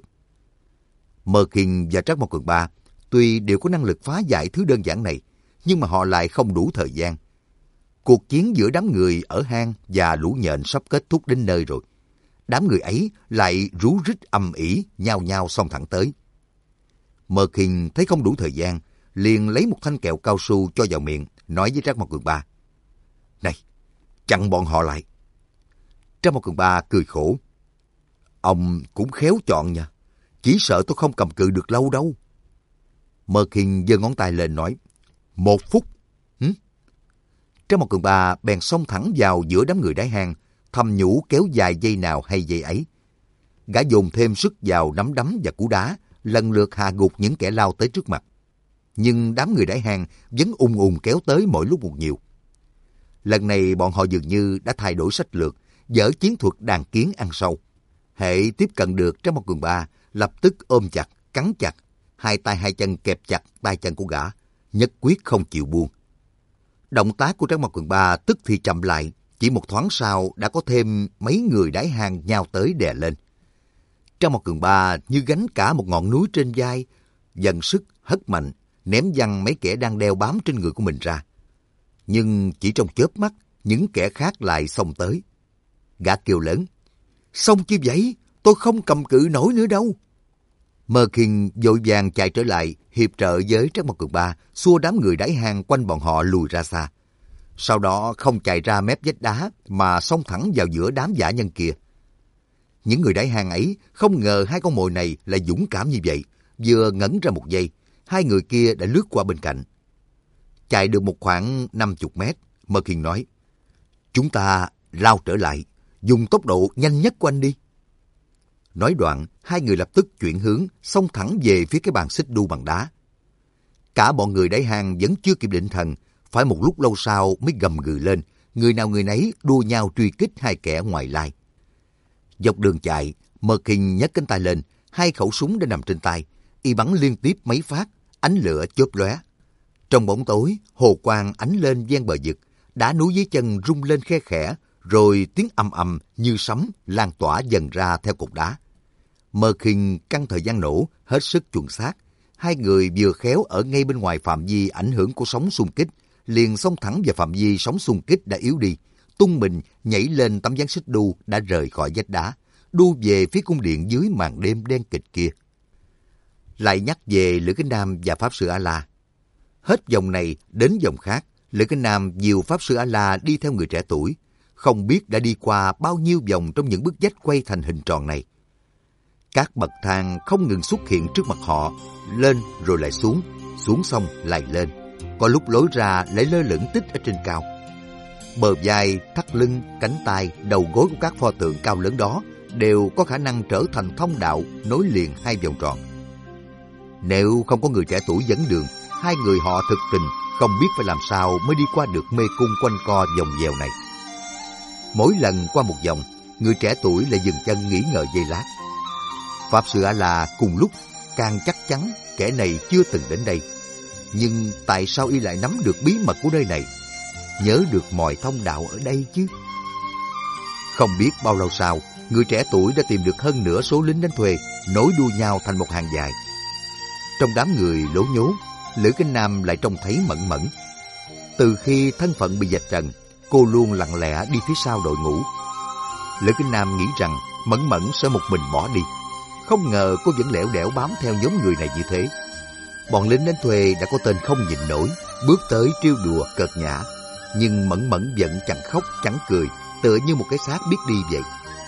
Mơ Kinh và Trác Mộc Cường Ba tuy đều có năng lực phá giải thứ đơn giản này, nhưng mà họ lại không đủ thời gian. Cuộc chiến giữa đám người ở hang và lũ nhện sắp kết thúc đến nơi rồi. Đám người ấy lại rú rít ầm ĩ, nhao nhao xông thẳng tới. Mơ Kinh thấy không đủ thời gian, liền lấy một thanh kẹo cao su cho vào miệng, nói với Trác Mộc Cường Ba: "Này, chặn bọn họ lại." Trác Mộc Cường Ba cười khổ: "Ông cũng khéo chọn nha, chỉ sợ tôi không cầm cự được lâu đâu." Mơ Kinh giơ ngón tay lên nói: "1 phút." Trác Mộc Cường Ba bèn xông thẳng vào giữa đám người đáy hang, thầm nhủ kéo dài dây nào hay dây ấy. Gã dồn thêm sức vào nắm đấm và cú đá, lần lượt hạ gục những kẻ lao tới trước mặt. Nhưng đám người đáy hang vẫn ùn ùn kéo tới mỗi lúc một nhiều. Lần này bọn họ dường như đã thay đổi sách lược, dở chiến thuật đàn kiến ăn sâu. Hệ tiếp cận được Trác Mộc Cường Ba, lập tức ôm chặt, cắn chặt, hai tay hai chân kẹp chặt tay chân của gã, nhất quyết không chịu buông. Động tác của Trác Mộc Cường Ba tức thì chậm lại, chỉ một thoáng sau đã có thêm mấy người đáy hang nhào tới đè lên. Trác Mộc Cường Ba như gánh cả một ngọn núi trên vai, dần sức hất mạnh, ném văng mấy kẻ đang đeo bám trên người của mình ra. Nhưng chỉ trong chớp mắt, những kẻ khác lại xông tới. Gã kêu lớn: "Xông chi vậy? Tôi không cầm cự nổi nữa đâu." Mơ Kinh vội vàng chạy trở lại, hiệp trợ với Trác Mộc Cường Ba, xua đám người đáy hang quanh bọn họ lùi ra xa. Sau đó không chạy ra mép vách đá mà xông thẳng vào giữa đám dã nhân kia. Những người đáy hang ấy không ngờ hai con mồi này lại dũng cảm như vậy. Vừa ngẩn ra một giây, hai người kia đã lướt qua bên cạnh. Chạy được một khoảng 50 mét, Mơ Kinh nói: "Chúng ta lao trở lại, dùng tốc độ nhanh nhất của anh đi." Nói đoạn, hai người lập tức chuyển hướng, xông thẳng về phía cái bàn xích đu bằng đá. Cả bọn người đáy hang vẫn chưa kịp định thần, phải một lúc lâu sau mới gầm gừ lên, người nào người nấy đua nhau truy kích hai kẻ ngoài lai. Dọc đường chạy, Mơ Kinh nhấc cánh tay lên, hai khẩu súng đã nằm trên tay, y bắn liên tiếp mấy phát, ánh lửa chớp lóe. Trong bóng tối, hồ quang ánh lên ven bờ vực, đá núi dưới chân rung lên khe khẽ, rồi tiếng ầm ầm như sấm lan tỏa dần ra theo cột đá. Mơ Kinh căn thời gian nổ hết sức chuẩn xác. Hai người vừa khéo ở ngay bên ngoài phạm vi ảnh hưởng của sóng xung kích, liền xông thẳng vào phạm vi sóng xung kích đã yếu đi, tung mình nhảy lên tấm ván xích đu đã rời khỏi vách đá, đu về phía cung điện dưới màn đêm đen kịch kia. Lại nhắc về Lữ Kính Nam và Pháp Sư A-la. Hết vòng này đến vòng khác, Lữ Kính Nam dìu Pháp Sư A-la đi theo người trẻ tuổi, không biết đã đi qua bao nhiêu vòng trong những bức vách quay thành hình tròn này. Các bậc thang không ngừng xuất hiện trước mặt họ, lên rồi lại xuống, xuống xong lại lên. Có lúc lối ra lại lơ lửng tích ở trên cao. Bờ vai, thắt lưng, cánh tay, đầu gối của các pho tượng cao lớn đó đều có khả năng trở thành thông đạo nối liền hai vòng tròn. Nếu không có người trẻ tuổi dẫn đường, hai người họ thực tình không biết phải làm sao mới đi qua được mê cung quanh co vòng vèo này. Mỗi lần qua một vòng, người trẻ tuổi lại dừng chân nghỉ ngợi giây lát. Pháp Sư A-la cùng lúc càng chắc chắn kẻ này chưa từng đến đây. Nhưng tại sao y lại nắm được bí mật của nơi này, nhớ được mọi thông đạo ở đây chứ? Không biết bao lâu sau, người trẻ tuổi đã tìm được hơn nửa số lính đánh thuê, nối đuôi nhau thành một hàng dài. Trong đám người lố nhố, Lữ Kính Nam lại trông thấy Mẫn Mẫn. Từ khi thân phận bị vạch trần, cô luôn lặng lẽ đi phía sau đội ngũ. Lữ Kính Nam nghĩ rằng Mẫn Mẫn sẽ một mình bỏ đi. Không ngờ cô vẫn lẻo đẻo bám theo nhóm người này như thế. Bọn lính đánh thuê đã có tên không nhịn nổi, bước tới trêu đùa cợt nhã. Nhưng Mẫn Mẫn vẫn chẳng khóc chẳng cười, tựa như một cái xác biết đi vậy.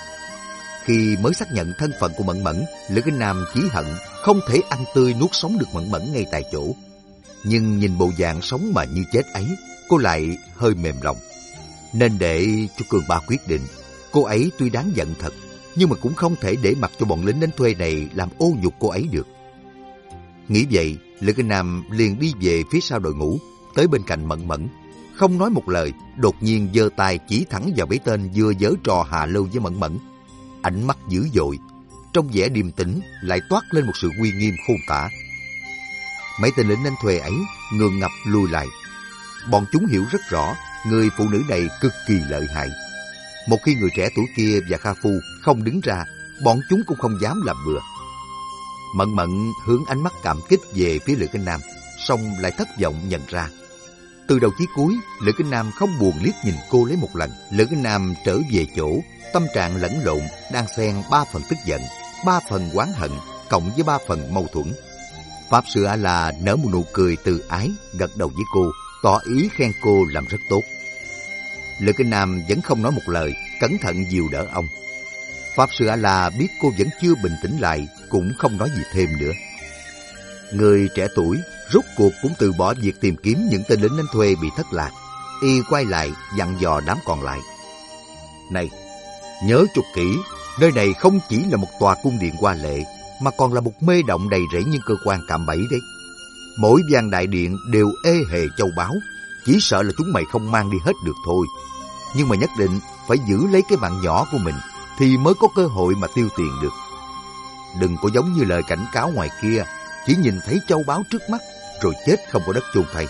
Khi mới xác nhận thân phận của Mẫn Mẫn, Lữ Kính Nam chí hận không thể ăn tươi nuốt sống được Mẫn Mẫn ngay tại chỗ. Nhưng nhìn bộ dạng sống mà như chết ấy, cô lại hơi mềm lòng. Nên để cho Cường Ba quyết định. Cô ấy tuy đáng giận thật, nhưng mà cũng không thể để mặc cho bọn lính đánh thuê này làm ô nhục cô ấy được. Nghĩ vậy, Lữ Kính Nam liền đi về phía sau đội ngũ, tới bên cạnh Mẫn Mẫn. Không nói một lời, đột nhiên giơ tay chỉ thẳng vào mấy tên vừa giở trò hạ lưu với Mẫn Mẫn. Ánh mắt dữ dội, trong vẻ điềm tĩnh lại toát lên một sự uy nghiêm khôn tả. Mấy tên lính đánh thuê ấy ngượng ngập lùi lại. Bọn chúng hiểu rất rõ người phụ nữ này cực kỳ lợi hại. Một khi người trẻ tuổi kia và Kha Phu không đứng ra, bọn chúng cũng không dám làm bừa. Mẫn Mẫn hướng ánh mắt cảm kích về phía Lữ Kính Nam, song lại thất vọng nhận ra. Từ đầu chí cuối, Lữ Kính Nam không buồn liếc nhìn cô lấy một lần. Lữ Kính Nam trở về chỗ, tâm trạng lẫn lộn, đang xen 3 phần tức giận, 3 phần oán hận, cộng với 3 phần mâu thuẫn. Pháp Sư A-la nở một nụ cười từ ái, gật đầu với cô, tỏ ý khen cô làm rất tốt. Lữ Kính Nam vẫn không nói một lời, cẩn thận dìu đỡ ông. Pháp Sư A-la biết cô vẫn chưa bình tĩnh lại, cũng không nói gì thêm nữa. Người trẻ tuổi rốt cuộc cũng từ bỏ việc tìm kiếm những tên lính đánh thuê bị thất lạc. Y quay lại dặn dò đám còn lại. Này, nhớ cho kỹ, nơi này không chỉ là một tòa cung điện hoa lệ, mà còn là một mê động đầy rẫy những cơ quan cạm bẫy đấy. Mỗi gian đại điện đều ê hề châu báu, chỉ sợ là chúng mày không mang đi hết được thôi. Nhưng mà nhất định phải giữ lấy cái mạng nhỏ của mình, thì mới có cơ hội mà tiêu tiền được. Đừng có giống như lời cảnh cáo ngoài kia, chỉ nhìn thấy châu báu trước mắt, rồi chết không có đất chôn thây.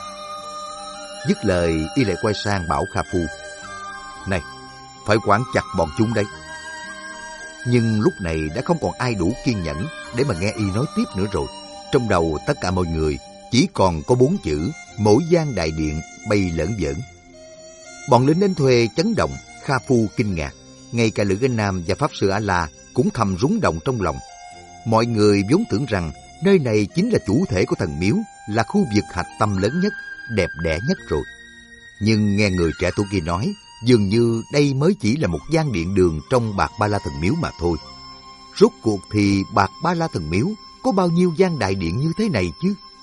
Dứt lời, y lại quay sang bảo Kha Phu. Này, phải quản chặt bọn chúng đấy. Nhưng lúc này đã không còn ai đủ kiên nhẫn để mà nghe y nói tiếp nữa rồi. Trong đầu tất cả mọi người chỉ còn có 4 chữ, mỗi gian đại điện bay lởn vởn. Bọn lính đánh thuê chấn động, Kha Phu kinh ngạc. Ngay cả Lữ Kính Nam và Pháp Sư A-la cũng thầm rúng động trong lòng. Mọi người vốn tưởng rằng nơi này chính là chủ thể của thần miếu, là khu vực hạch tâm lớn nhất, đẹp đẽ nhất rồi. Nhưng nghe người trẻ tuổi kia nói, dường như đây mới chỉ là một gian điện đường trong Bạc Ba La Thần Miếu mà thôi. Rốt cuộc thì Bạc Ba La Thần Miếu có bao nhiêu gian đại điện như thế này chứ?